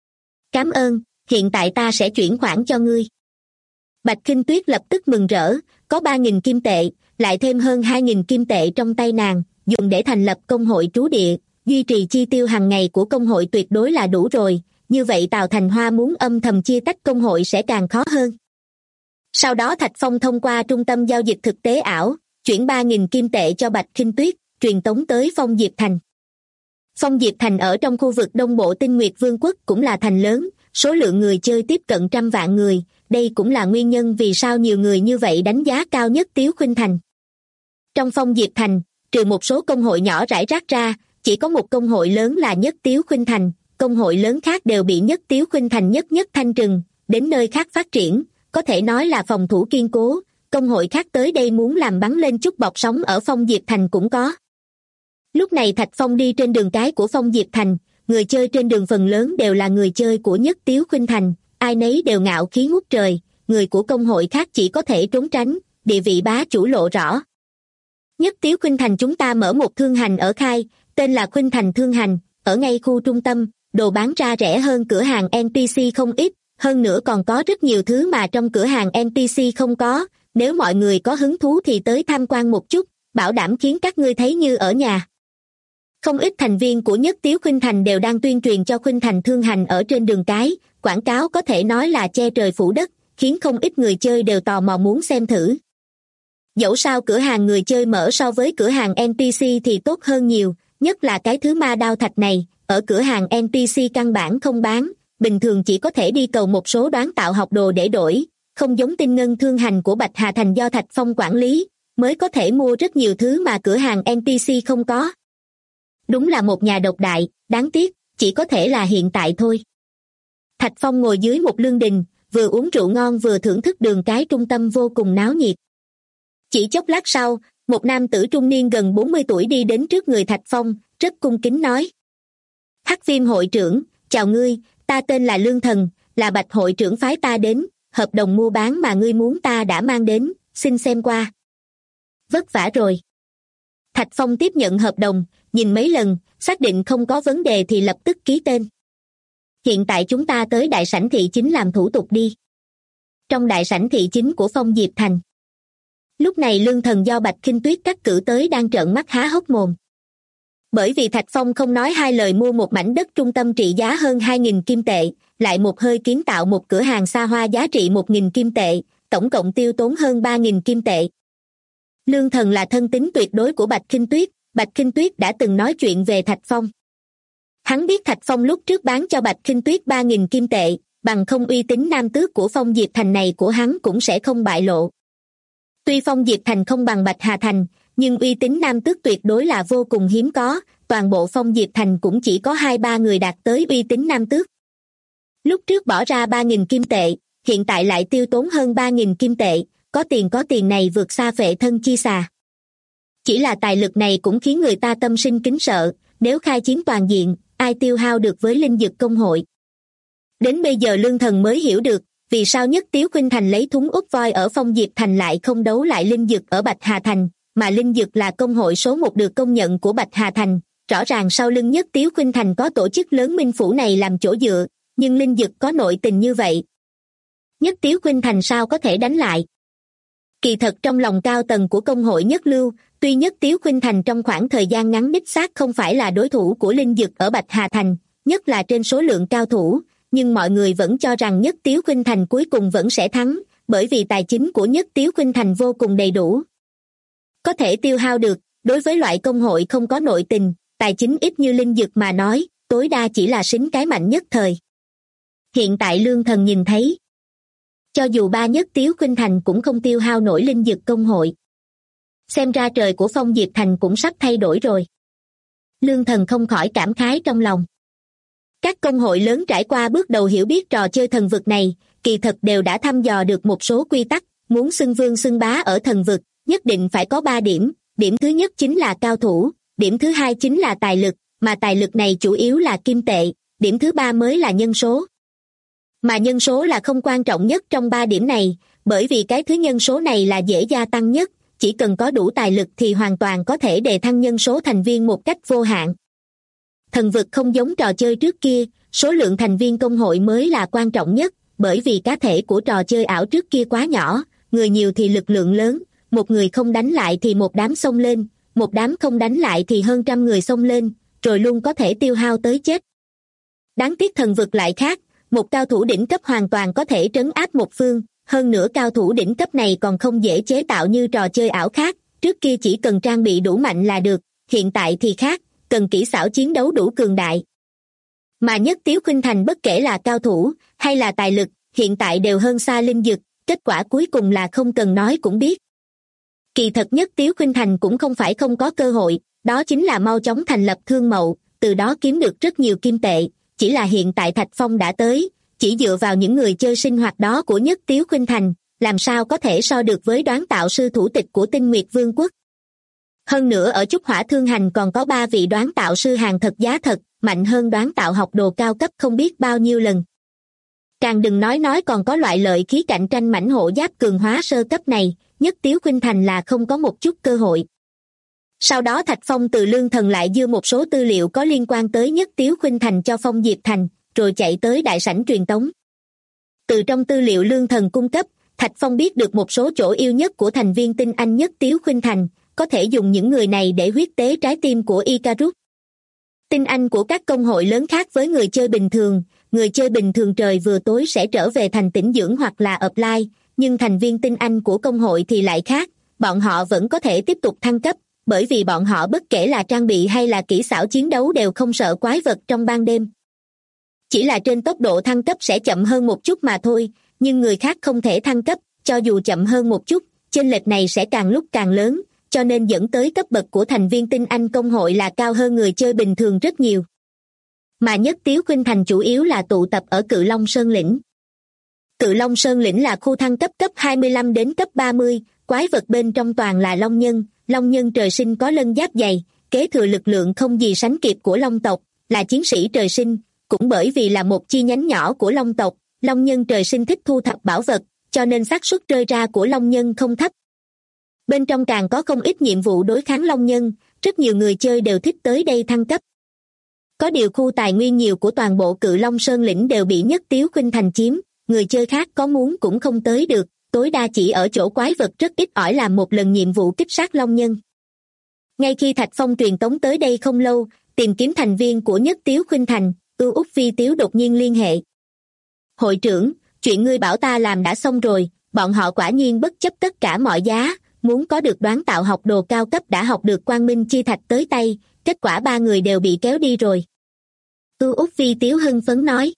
Cảm ơn, hiện tại ta sẽ chuyển khoản cho ngươi. Bạch Kinh Tuyết lập tức mừng rỡ, có 3.000 kim tệ, lại thêm hơn 2.000 kim tệ trong tay nàng, dùng để thành lập công hội trú địa, duy trì chi tiêu hàng ngày của công hội tuyệt đối là đủ rồi, như vậy Tào Thành Hoa muốn âm thầm chia tách công hội sẽ càng khó hơn. Sau đó Thạch Phong thông qua trung tâm giao dịch thực tế ảo, chuyển 3.000 kim tệ cho Bạch Kinh Tuyết, truyền tống tới Phong Diệp Thành. Phong Diệp Thành ở trong khu vực Đông Bộ Tinh Nguyệt Vương quốc cũng là thành lớn, số lượng người chơi tiếp cận 100 vạn người, đây cũng là nguyên nhân vì sao nhiều người như vậy đánh giá cao Nhất Tiếu Khuynh Thành. Trong Phong Diệp Thành, trừ một số công hội nhỏ rải rác ra, chỉ có một công hội lớn là Nhất Tiếu Khuynh Thành, công hội lớn khác đều bị Nhất Tiếu Khuynh Thành nhất thanh trừng, đến nơi khác phát triển, có thể nói là phòng thủ kiên cố, công hội khác tới đây muốn làm bắn lên chút bọt sóng ở Phong Diệp Thành cũng có. Lúc này Thạch Phong đi trên đường cái của Phong Diệp Thành, người chơi trên đường phần lớn đều là người chơi của Nhất Tiếu Khuynh Thành, ai nấy đều ngạo khí ngút trời, người của công hội khác chỉ có thể trốn tránh, địa vị bá chủ lộ rõ. Nhất Tiếu Khuynh Thành chúng ta mở một thương hành ở Khai, tên là Khuynh Thành Thương Hành, ở ngay khu trung tâm, đồ bán ra rẻ hơn cửa hàng NPC không ít, hơn nữa còn có rất nhiều thứ mà trong cửa hàng NPC không có, nếu mọi người có hứng thú thì tới tham quan một chút, bảo đảm khiến các ngươi thấy như ở nhà. Không ít thành viên của Nhất Tiếu Khuynh Thành đều đang tuyên truyền cho Khuynh Thành Thương Hành ở trên đường cái, quảng cáo có thể nói là che trời phủ đất, khiến không ít người chơi đều tò mò muốn xem thử. Dẫu sao cửa hàng người chơi mở so với cửa hàng NPC thì tốt hơn nhiều, nhất là cái thứ ma đao thạch này, ở cửa hàng NPC căn bản không bán, bình thường chỉ có thể đi cầu một số đoán tạo học đồ để đổi, không giống Tinh Ngân Thương Hành của Bạch Hà Thành do Thạch Phong quản lý, mới có thể mua rất nhiều thứ mà cửa hàng NPC không có. Đúng là một nhà độc đại, đáng tiếc, chỉ có thể là hiện tại thôi. Thạch Phong ngồi dưới một lương đình, vừa uống rượu ngon vừa thưởng thức đường cái trung tâm vô cùng náo nhiệt. Chỉ chốc lát sau, một nam tử trung niên gần 40 tuổi đi đến trước người Thạch Phong, rất cung kính nói. Hắc Viêm hội trưởng, chào ngươi, ta tên là Lương Thần, là Bạch hội trưởng phái ta đến, hợp đồng mua bán mà ngươi muốn ta đã mang đến, xin xem qua. Vất vả rồi. Thạch Phong tiếp nhận hợp đồng, nhìn mấy lần, xác định không có vấn đề thì lập tức ký tên. Hiện tại chúng ta tới đại sảnh thị chính làm thủ tục đi. Trong đại sảnh thị chính của Phong Diệp Thành. Lúc này Lương Thần do Bạch Kinh Tuyết cắt cử tới đang trợn mắt há hốc mồm. Bởi vì Thạch Phong không nói hai lời mua một mảnh đất trung tâm trị giá hơn 2.000 kim tệ, lại một hơi kiến tạo một cửa hàng xa hoa giá trị 1.000 kim tệ, tổng cộng tiêu tốn hơn 3.000 kim tệ. Lương Thần là thân tín tuyệt đối của Bạch Kinh Tuyết, Bạch Kinh Tuyết đã từng nói chuyện về Thạch Phong. Hắn biết Thạch Phong lúc trước bán cho Bạch Kinh Tuyết 3.000 kim tệ, bằng không uy tín nam tước của Phong Diệp Thành này của hắn cũng sẽ không bại lộ. Tuy Phong Diệp Thành không bằng Bạch Hà Thành, nhưng uy tín nam tước tuyệt đối là vô cùng hiếm có, toàn bộ Phong Diệp Thành cũng chỉ có 2-3 người đạt tới uy tín nam tước. Lúc trước bỏ ra 3.000 kim tệ, hiện tại lại tiêu tốn hơn 3.000 kim tệ, có tiền này vượt xa Phệ Thân Chi Xà. Chỉ là tài lực này cũng khiến người ta tâm sinh kính sợ, nếu khai chiến toàn diện, ai tiêu hao được với linh dực công hội. Đến bây giờ Lương Thần mới hiểu được, vì sao Nhất Tiếu Khuynh Thành lấy thúng úp voi ở Phong Diệp Thành lại không đấu lại Linh Dực ở Bạch Hà Thành, mà Linh Dực là công hội số 1 được công nhận của Bạch Hà Thành. Rõ ràng sau lưng Nhất Tiếu Khuynh Thành có tổ chức lớn Minh Phủ này làm chỗ dựa, nhưng Linh Dực có nội tình như vậy, Nhất Tiếu Khuynh Thành sao có thể đánh lại? Kỳ thật trong lòng cao tầng của công hội Nhất Lưu, tuy Nhất Tiếu Khuynh Thành trong khoảng thời gian ngắn đích xác không phải là đối thủ của Linh Dực ở Bạch Hà Thành, nhất là trên số lượng cao thủ, nhưng mọi người vẫn cho rằng Nhất Tiếu Khuynh Thành cuối cùng vẫn sẽ thắng, bởi vì tài chính của Nhất Tiếu Khuynh Thành vô cùng đầy đủ, có thể tiêu hao được. Đối với loại công hội không có nội tình, tài chính ít như Linh Dực mà nói, tối đa chỉ là xính cái mạnh nhất thời. Hiện tại Lương Thần nhìn thấy, cho dù ba Nhất Tiếu Khuynh Thành cũng không tiêu hao nổi Linh Dực công hội. Xem ra trời của Phong Diệp Thành cũng sắp thay đổi rồi. Lương Thần không khỏi cảm khái trong lòng. Các công hội lớn trải qua bước đầu hiểu biết trò chơi thần vực này, kỳ thật đều đã thăm dò được một số quy tắc, muốn xưng vương xưng bá ở thần vực, nhất định phải có 3 điểm. Điểm thứ nhất chính là cao thủ, điểm thứ hai chính là tài lực, mà tài lực này chủ yếu là kim tệ, điểm thứ ba mới là nhân số. Mà nhân số là không quan trọng nhất trong 3 điểm này, bởi vì cái thứ nhân số này là dễ gia tăng nhất, chỉ cần có đủ tài lực thì hoàn toàn có thể đề thăng nhân số thành viên một cách vô hạn. Thần vực không giống trò chơi trước kia, số lượng thành viên công hội mới là quan trọng nhất, bởi vì cá thể của trò chơi ảo trước kia quá nhỏ, người nhiều thì lực lượng lớn, một người không đánh lại thì một đám xông lên, một đám không đánh lại thì hơn trăm người xông lên, rồi luôn có thể tiêu hao tới chết. Đáng tiếc thần vực lại khác, một cao thủ đỉnh cấp hoàn toàn có thể trấn áp một phương, hơn nữa cao thủ đỉnh cấp này còn không dễ chế tạo như trò chơi ảo khác, trước kia chỉ cần trang bị đủ mạnh là được, hiện tại thì khác, cần kỹ xảo chiến đấu đủ cường đại. Mà Nhất Tiếu Khuynh Thành bất kể là cao thủ hay là tài lực, hiện tại đều hơn xa Linh Dực, kết quả cuối cùng là không cần nói cũng biết. Kỳ thật Nhất Tiếu Khuynh Thành cũng không phải không có cơ hội, đó chính là mau chóng thành lập thương mậu, từ đó kiếm được rất nhiều kim tệ, chỉ là hiện tại Thạch Phong đã tới, chỉ dựa vào những người chơi sinh hoạt đó của Nhất Tiếu Khuynh Thành, làm sao có thể so được với đoán tạo sư thủ tịch của Tinh Nguyệt Vương quốc. Hơn nữa ở Trúc Hỏa Thương Hành còn có 3 vị đoán tạo sư hàng thật giá thật, mạnh hơn đoán tạo học đồ cao cấp không biết bao nhiêu lần. Càng đừng nói còn có loại lợi khí cạnh tranh mãnh hộ giáp cường hóa sơ cấp này, Nhất Tiếu Khuynh Thành là không có một chút cơ hội. Sau đó Thạch Phong từ Lương Thần lại đưa một số tư liệu có liên quan tới Nhất Tiếu Khuynh Thành cho Phong Diệp Thành, rồi chạy tới đại sảnh truyền tống. Từ trong tư liệu Lương Thần cung cấp, Thạch Phong biết được một số chỗ yêu nhất của thành viên tinh anh Nhất Tiếu Khuynh Thành, có thể dùng những người này để huyết tế trái tim của Icarus. Tinh anh của các công hội lớn khác với người chơi bình thường trời vừa tối sẽ trở về thành tĩnh dưỡng hoặc là offline, nhưng thành viên tinh anh của công hội thì lại khác, bọn họ vẫn có thể tiếp tục thăng cấp, bởi vì bọn họ bất kể là trang bị hay là kỹ xảo chiến đấu đều không sợ quái vật trong ban đêm. Chỉ là trên tốc độ thăng cấp sẽ chậm hơn một chút mà thôi, nhưng người khác không thể thăng cấp, cho dù chậm hơn một chút, chênh lệch này sẽ càng lúc càng lớn, cho nên dẫn tới cấp bậc của thành viên tinh anh công hội là cao hơn người chơi bình thường rất nhiều. Mà Nhất Tiếu Khuynh Thành chủ yếu là tụ tập ở Cự Long Sơn Lĩnh. Cự Long Sơn Lĩnh là khu thăng cấp cấp 25 đến cấp 30, quái vật bên trong toàn là Long nhân trời sinh có lân giáp dày, kế thừa lực lượng không gì sánh kịp của Long tộc, là chiến sĩ trời sinh, cũng bởi vì là một chi nhánh nhỏ của Long tộc, Long nhân trời sinh thích thu thập bảo vật, cho nên xác suất rơi ra của Long nhân không thấp. Bên trong càng có không ít nhiệm vụ đối kháng Long nhân, rất nhiều người chơi đều thích tới đây thăng cấp. Có điều khu tài nguyên nhiều của toàn bộ Cự Long Sơn Lĩnh đều bị Nhất Tiếu Khuynh Thành chiếm, người chơi khác có muốn cũng không tới được, tối đa chỉ ở chỗ quái vật rất ít ỏi làm một lần nhiệm vụ kích sát Long nhân. Ngay khi Thạch Phong truyền tống tới đây không lâu, tìm kiếm thành viên của Nhất Tiếu Khuynh Thành, Úc Phi Tiếu đột nhiên liên hệ. Hội trưởng, chuyện ngươi bảo ta làm đã xong rồi, bọn họ quả nhiên bất chấp tất cả mọi giá, muốn có được đoán tạo học đồ cao cấp đã học được Quang Minh Chi Thạch tới tay, kết quả 3 người đều bị kéo đi rồi. Úc Phi Tiếu hưng phấn nói.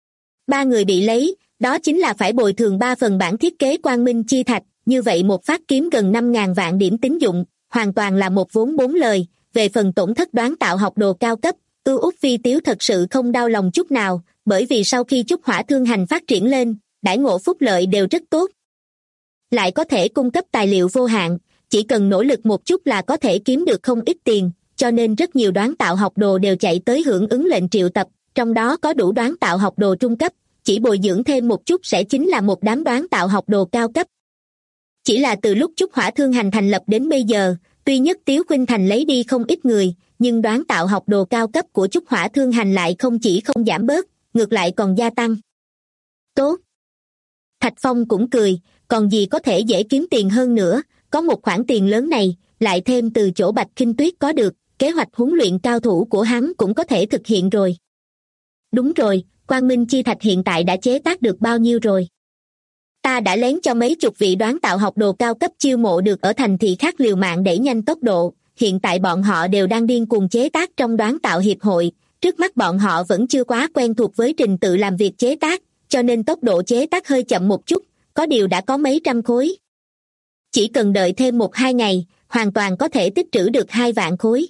3 người bị lấy, đó chính là phải bồi thường 3 phần bản thiết kế Quang Minh Chi Thạch, như vậy một phát kiếm gần 5.000 vạn điểm tín dụng, hoàn toàn là một vốn 4 lời, về phần tổn thất đoán tạo học đồ cao cấp, Úc Phi Tiếu thật sự không đau lòng chút nào, bởi vì sau khi Trúc Hỏa Thương Hành phát triển lên, đãi ngộ phúc lợi đều rất tốt. Lại có thể cung cấp tài liệu vô hạn, chỉ cần nỗ lực một chút là có thể kiếm được không ít tiền, cho nên rất nhiều đoán tạo học đồ đều chạy tới hưởng ứng lệnh triệu tập, trong đó có đủ đoán tạo học đồ trung cấp, chỉ bồi dưỡng thêm một chút sẽ chính là một đám đoán tạo học đồ cao cấp. Chỉ là từ lúc Trúc Hỏa Thương Hành thành lập đến bây giờ, tuy Nhất Tiếu Khuynh Thành lấy đi không ít người, nhưng đoán tạo học đồ cao cấp của Trúc Hỏa Thương Hành lại không chỉ không giảm bớt, ngược lại còn gia tăng. Tốt. Thạch Phong cũng cười, còn gì có thể dễ kiếm tiền hơn nữa, có một khoản tiền lớn này, lại thêm từ chỗ Bạch Khinh Tuyết có được, kế hoạch huấn luyện cao thủ của hắn cũng có thể thực hiện rồi. Đúng rồi, Quang Minh Chi Thạch hiện tại đã chế tác được bao nhiêu rồi? Ta đã lén cho mấy chục vị đoán tạo học đồ cao cấp chiêu mộ được ở thành thị khác liều mạng đẩy nhanh tốc độ, hiện tại bọn họ đều đang điên cuồng chế tác trong đoán tạo hiệp hội, trước mắt bọn họ vẫn chưa quá quen thuộc với trình tự làm việc chế tác, cho nên tốc độ chế tác hơi chậm một chút, có điều đã có mấy trăm khối. Chỉ cần đợi thêm 1-2 ngày, hoàn toàn có thể tích trữ được 2 vạn khối.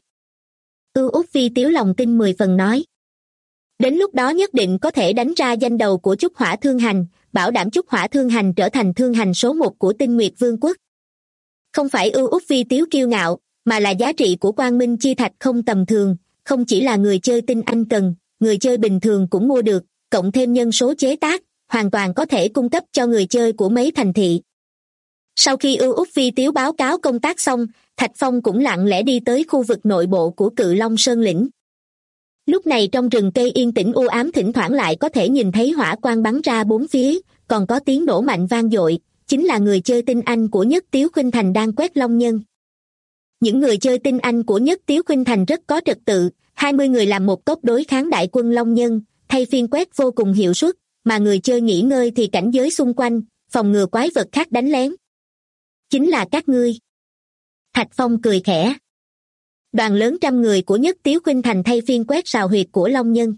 Út Phi Tiếu lòng tin 10 phần nói. Đến lúc đó nhất định có thể đánh ra danh đầu của Trúc Hỏa Thương Hành, bảo đảm Trúc Hỏa Thương Hành trở thành thương hành số 1 của Tinh Nguyệt Vương quốc. Không phải Út Phi Tiếu kiêu ngạo, mà là giá trị của Quang Minh Chi Thạch không tầm thường, không chỉ là người chơi tinh anh cần, người chơi bình thường cũng mua được, cộng thêm nhân số chế tác, hoàn toàn có thể cung cấp cho người chơi của mấy thành thị. Sau khi Út Phi Tiếu báo cáo công tác xong, Thạch Phong cũng lặng lẽ đi tới khu vực nội bộ của Cự Long Sơn lĩnh. Lúc này trong rừng cây yên tĩnh u ám thỉnh thoảng lại có thể nhìn thấy hỏa quang bắn ra bốn phía, còn có tiếng nổ mạnh vang dội, chính là người chơi tinh anh của Nhất Tiếu Khuynh Thành đang quét long nhân. Những người chơi tinh anh của Nhất Tiếu Khuynh Thành rất có trật tự, 20 người làm một tốp đối kháng đại quân long nhân, thay phiên quét vô cùng hiệu suất, mà người chơi nghỉ ngơi thì cảnh giới xung quanh, phòng ngừa quái vật khác đánh lén. Chính là các ngươi. Thạch Phong cười khẽ. Đoàn lớn trăm người của Nhất Tiếu Khuynh Thành thay phiên quét sào huyệt của long nhân.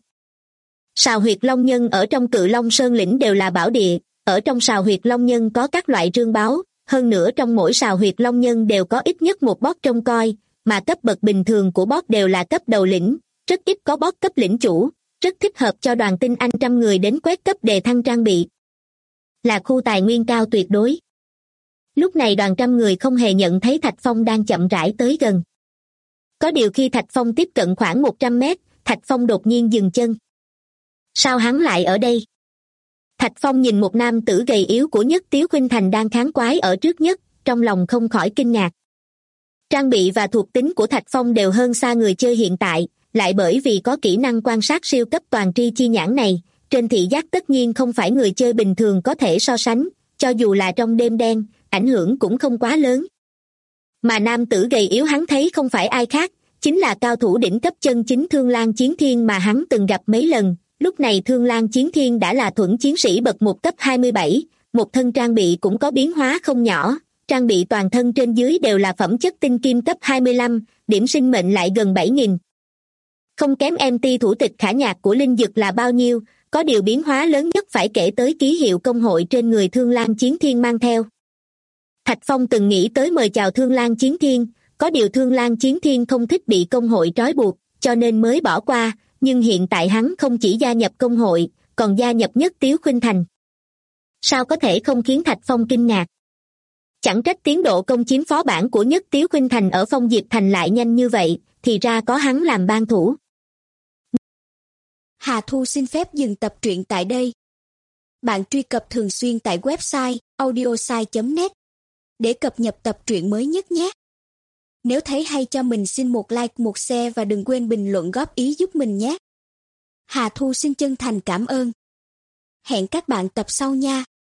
Sào huyệt long nhân ở trong Cự Long Sơn lĩnh đều là bảo địa, ở trong sào huyệt long nhân có các loại rương báo, hơn nữa trong mỗi sào huyệt long nhân đều có ít nhất một boss trông coi, mà cấp bậc bình thường của boss đều là cấp đầu lĩnh, rất ít có boss cấp lĩnh chủ, rất thích hợp cho đoàn tinh anh trăm người đến quét cấp đề thăng trang bị. Là khu tài nguyên cao tuyệt đối. Lúc này đoàn trăm người không hề nhận thấy Thạch Phong đang chậm rãi tới gần. Có điều khi Thạch Phong tiếp cận khoảng 100 mét, Thạch Phong đột nhiên dừng chân. Sao hắn lại ở đây? Thạch Phong nhìn một nam tử gầy yếu của Nhất Tiếu Khuynh Thành đang kháng quái ở trước nhất, trong lòng không khỏi kinh ngạc. Trang bị và thuộc tính của Thạch Phong đều hơn xa người chơi hiện tại, lại bởi vì có kỹ năng quan sát siêu cấp toàn tri chi nhãn này, trên thị giác tất nhiên không phải người chơi bình thường có thể so sánh, cho dù là trong đêm đen, ảnh hưởng cũng không quá lớn. Mà nam tử gầy yếu hắn thấy không phải ai khác, chính là cao thủ đỉnh cấp chân chính Thương Lan Chiến Thiên mà hắn từng gặp mấy lần. Lúc này Thương Lan Chiến Thiên đã là thuẫn chiến sĩ bậc 1 cấp 27, một thân trang bị cũng có biến hóa không nhỏ, trang bị toàn thân trên dưới đều là phẩm chất tinh kim cấp 25, điểm sinh mệnh lại gần 7.000. Không kém MT thủ tịch Khả Nhạc của Linh Dực là bao nhiêu, có điều biến hóa lớn nhất phải kể tới ký hiệu công hội trên người Thương Lan Chiến Thiên mang theo. Thạch Phong từng nghĩ tới mời chào Thương Lan Chiến Thiên, có điều Thương Lan Chiến Thiên không thích bị công hội trói buộc, cho nên mới bỏ qua, nhưng hiện tại hắn không chỉ gia nhập công hội, còn gia nhập Nhất Tiếu Khuynh Thành. Sao có thể không khiến Thạch Phong kinh ngạc? Chẳng trách tiến độ công chiếm phó bản của Nhất Tiếu Khuynh Thành ở Phong Diệp Thành lại nhanh như vậy, thì ra có hắn làm ban thủ. Hà Thu xin phép dừng tập truyện tại đây. Bạn truy cập thường xuyên tại website audiosai.net để cập nhật tập truyện mới nhất nhé. Nếu thấy hay cho mình xin một like, một share và đừng quên bình luận góp ý giúp mình nhé. Hà Thu xin chân thành cảm ơn. Hẹn các bạn tập sau nha.